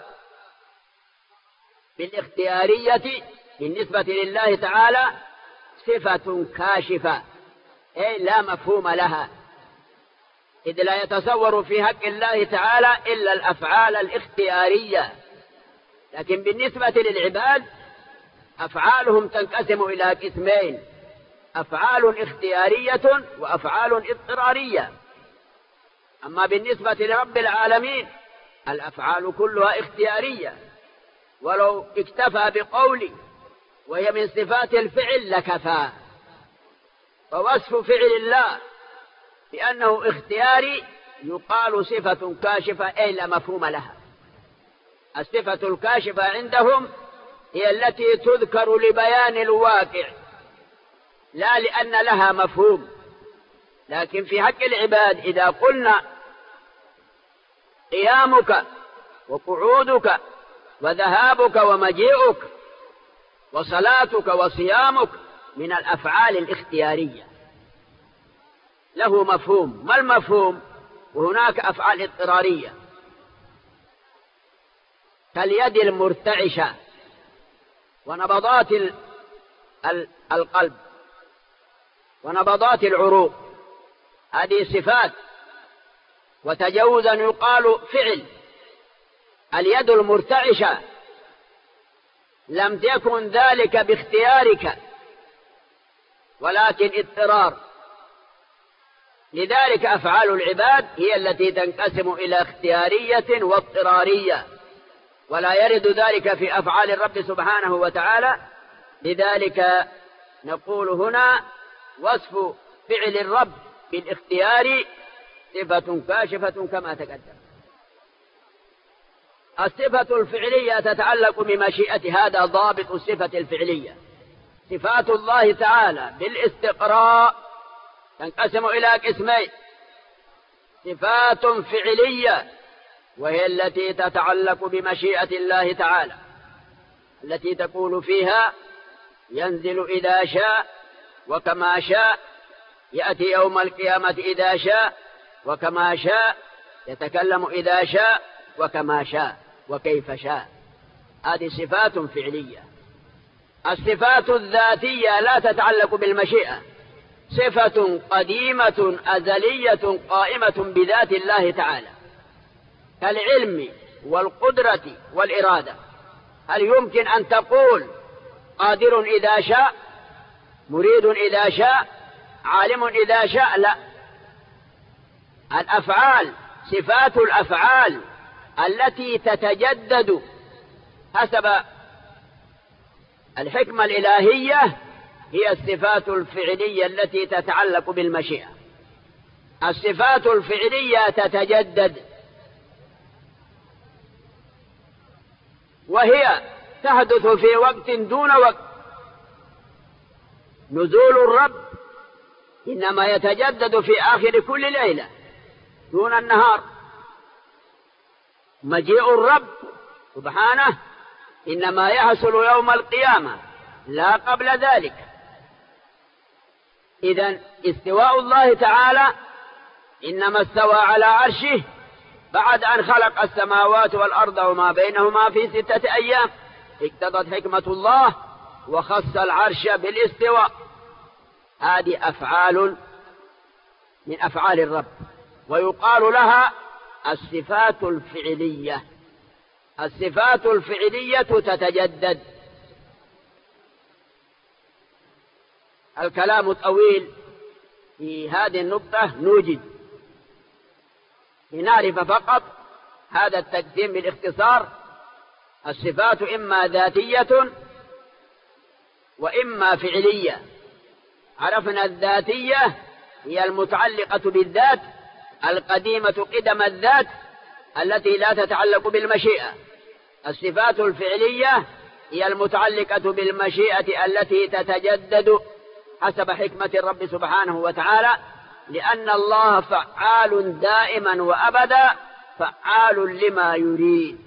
بالاختيارية بالنسبة لله تعالى صفة كاشفة، أي لا مفهوم لها، إذ لا يتصور في حق الله تعالى إلا الأفعال الاختيارية. لكن بالنسبة للعباد أفعالهم تنقسم إلى قسمين: أفعال اختيارية وأفعال اضطرارية. أما بالنسبة لرب العالمين الأفعال كلها اختيارية، ولو اكتفى بقول وهي من صفات الفعل لكفى. فوصف فعل الله بأنه اختياري يقال صفة كاشفة، أي لا مفهوم لها. الصفة الكاشفة عندهم هي التي تذكر لبيان الواقع لا لأن لها مفهوم. لكن في حق العباد إذا قلنا قيامك وقعودك وذهابك ومجيئك وصلاتك وصيامك من الأفعال الاختيارية له مفهوم. ما المفهوم؟ وهناك أفعال اضطرارية كاليد المرتعشة ونبضات القلب ونبضات العروق، هذه صفات، وتجوزا يقال فعل. اليد المرتعشة لم تكن ذلك باختيارك ولكن اضطرار، لذلك أفعال العباد هي التي تنقسم إلى اختيارية واضطرارية، ولا يرد ذلك في أفعال الرب سبحانه وتعالى. لذلك نقول هنا وصف فعل الرب بالاختيار صفة كاشفة كما تقدم. الصفة الفعلية تتعلق بمشيئة، هذا ضابط الصفة الفعلية. صفات الله تعالى بالاستقراء تنقسم إلى قسمين: صفات فعلية وهي التي تتعلق بمشيئة الله تعالى، التي تقول فيها ينزل إذا شاء وكما شاء، يأتي يوم القيامة إذا شاء وكما شاء، يتكلم إذا شاء وكما شاء وكيف شاء. هذه صفات فعلية. الصفات الذاتية لا تتعلق بالمشيئة، صفة قديمة أزلية قائمة بذات الله تعالى كالعلم والقدرة والإرادة. هل يمكن أن تقول قادر إذا شاء، مريد إذا شاء، عالم إذا شاء؟ لا. الأفعال، صفات الأفعال التي تتجدد حسب الحكمة الإلهية هي الصفات الفعلية التي تتعلق بالمشيئة. الصفات الفعلية تتجدد، وهي تحدث في وقت دون وقت. نزول الرب إنما يتجدد في آخر كل ليلة دون النهار. مجيء الرب سبحانه إنما يحصل يوم القيامة لا قبل ذلك. إذن استواء الله تعالى إنما استوى على عرشه بعد أن خلق السماوات والأرض وما بينهما في ستة أيام. اقتضت حكمة الله وخص العرش بالاستواء. هذه أفعال من أفعال الرب، ويقال لها الصفات الفعلية. الصفات الفعلية تتجدد. الكلام طويل في هذه النقطة، نوجد لنعرف فقط هذا التقسيم بالاختصار. الصفات إما ذاتية وإما فعلية. عرفنا الذاتية هي المتعلقة بالذات القديمة قدم الذات التي لا تتعلق بالمشيئة. الصفات الفعلية هي المتعلقة بالمشيئة التي تتجدد حسب حكمة الرب سبحانه وتعالى، لأن الله فعال دائما وأبدا، فعال لما يريد.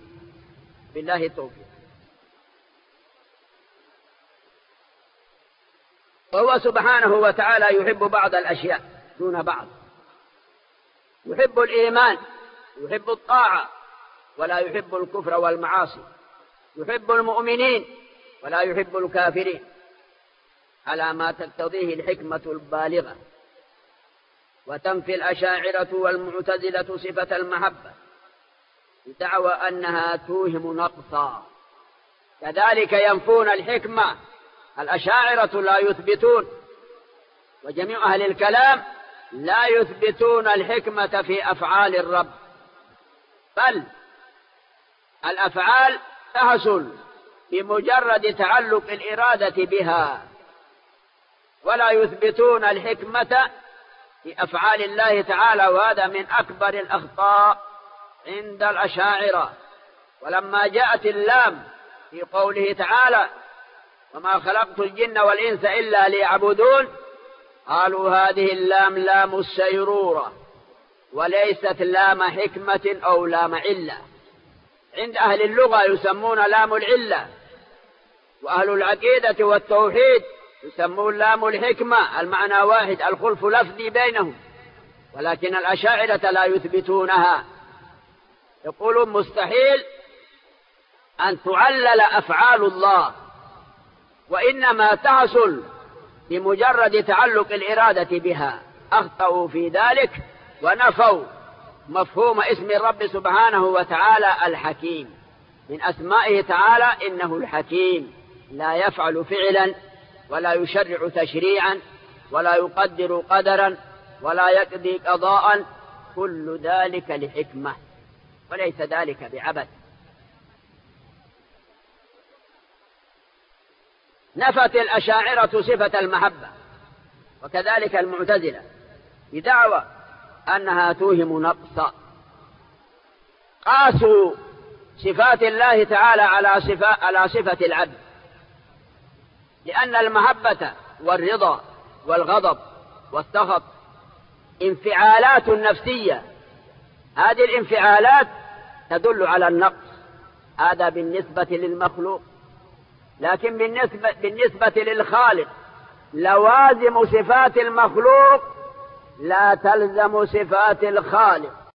بالله التوفيق. وهو سبحانه وتعالى يحب بعض الأشياء دون بعض، يحب الإيمان، يحب الطاعة، ولا يحب الكفر والمعاصي، يحب المؤمنين ولا يحب الكافرين، على ما تقتضيه الحكمة البالغة. وتنفي الأشاعرة والمعتزلة صفة المحبة بدعوى أنها توهم نقصا، كذلك ينفون الحكمة. الأشاعرة لا يثبتون، وجميع أهل الكلام لا يثبتون الحكمة في أفعال الرب، بل الأفعال تحصل بمجرد تعلق الإرادة بها، ولا يثبتون الحكمة في أفعال الله تعالى، وهذا من أكبر الأخطاء عند الأشاعرة. ولما جاءت اللام في قوله تعالى وما خلقت الجن والإنس إلا ليعبدون، قالوا هذه اللام لام السيرورة وليست لام حكمة أو لام علة. عند أهل اللغة يسمون لام العلة، وأهل العقيدة والتوحيد يسمون لام الحكمة، المعنى واحد، الخلف لفظي بينهم. ولكن الأشاعرة لا يثبتونها، يقولون مستحيل أن تعلل أفعال الله، وإنما تحصل بمجرد تعلق الإرادة بها. أخطأوا في ذلك ونفوا مفهوم اسم الرب سبحانه وتعالى الحكيم. من أسمائه تعالى إنه الحكيم، لا يفعل فعلا ولا يشرع تشريعا ولا يقدر قدرا ولا يقضي قضاء، كل ذلك لحكمة وليس ذلك بعبث. نفت الأشاعرة صفة المحبة، وكذلك المعتزلة، بدعوى أنها توهم نقصا. قاسوا صفات الله تعالى على صفة, على صفة العبد، لأن المحبة والرضا والغضب والسخط انفعالات نفسية، هذه الانفعالات تدل على النقص، هذا بالنسبة للمخلوق. لكن بالنسبة, بالنسبة للخالق لوازم صفات المخلوق لا تلزم صفات الخالق،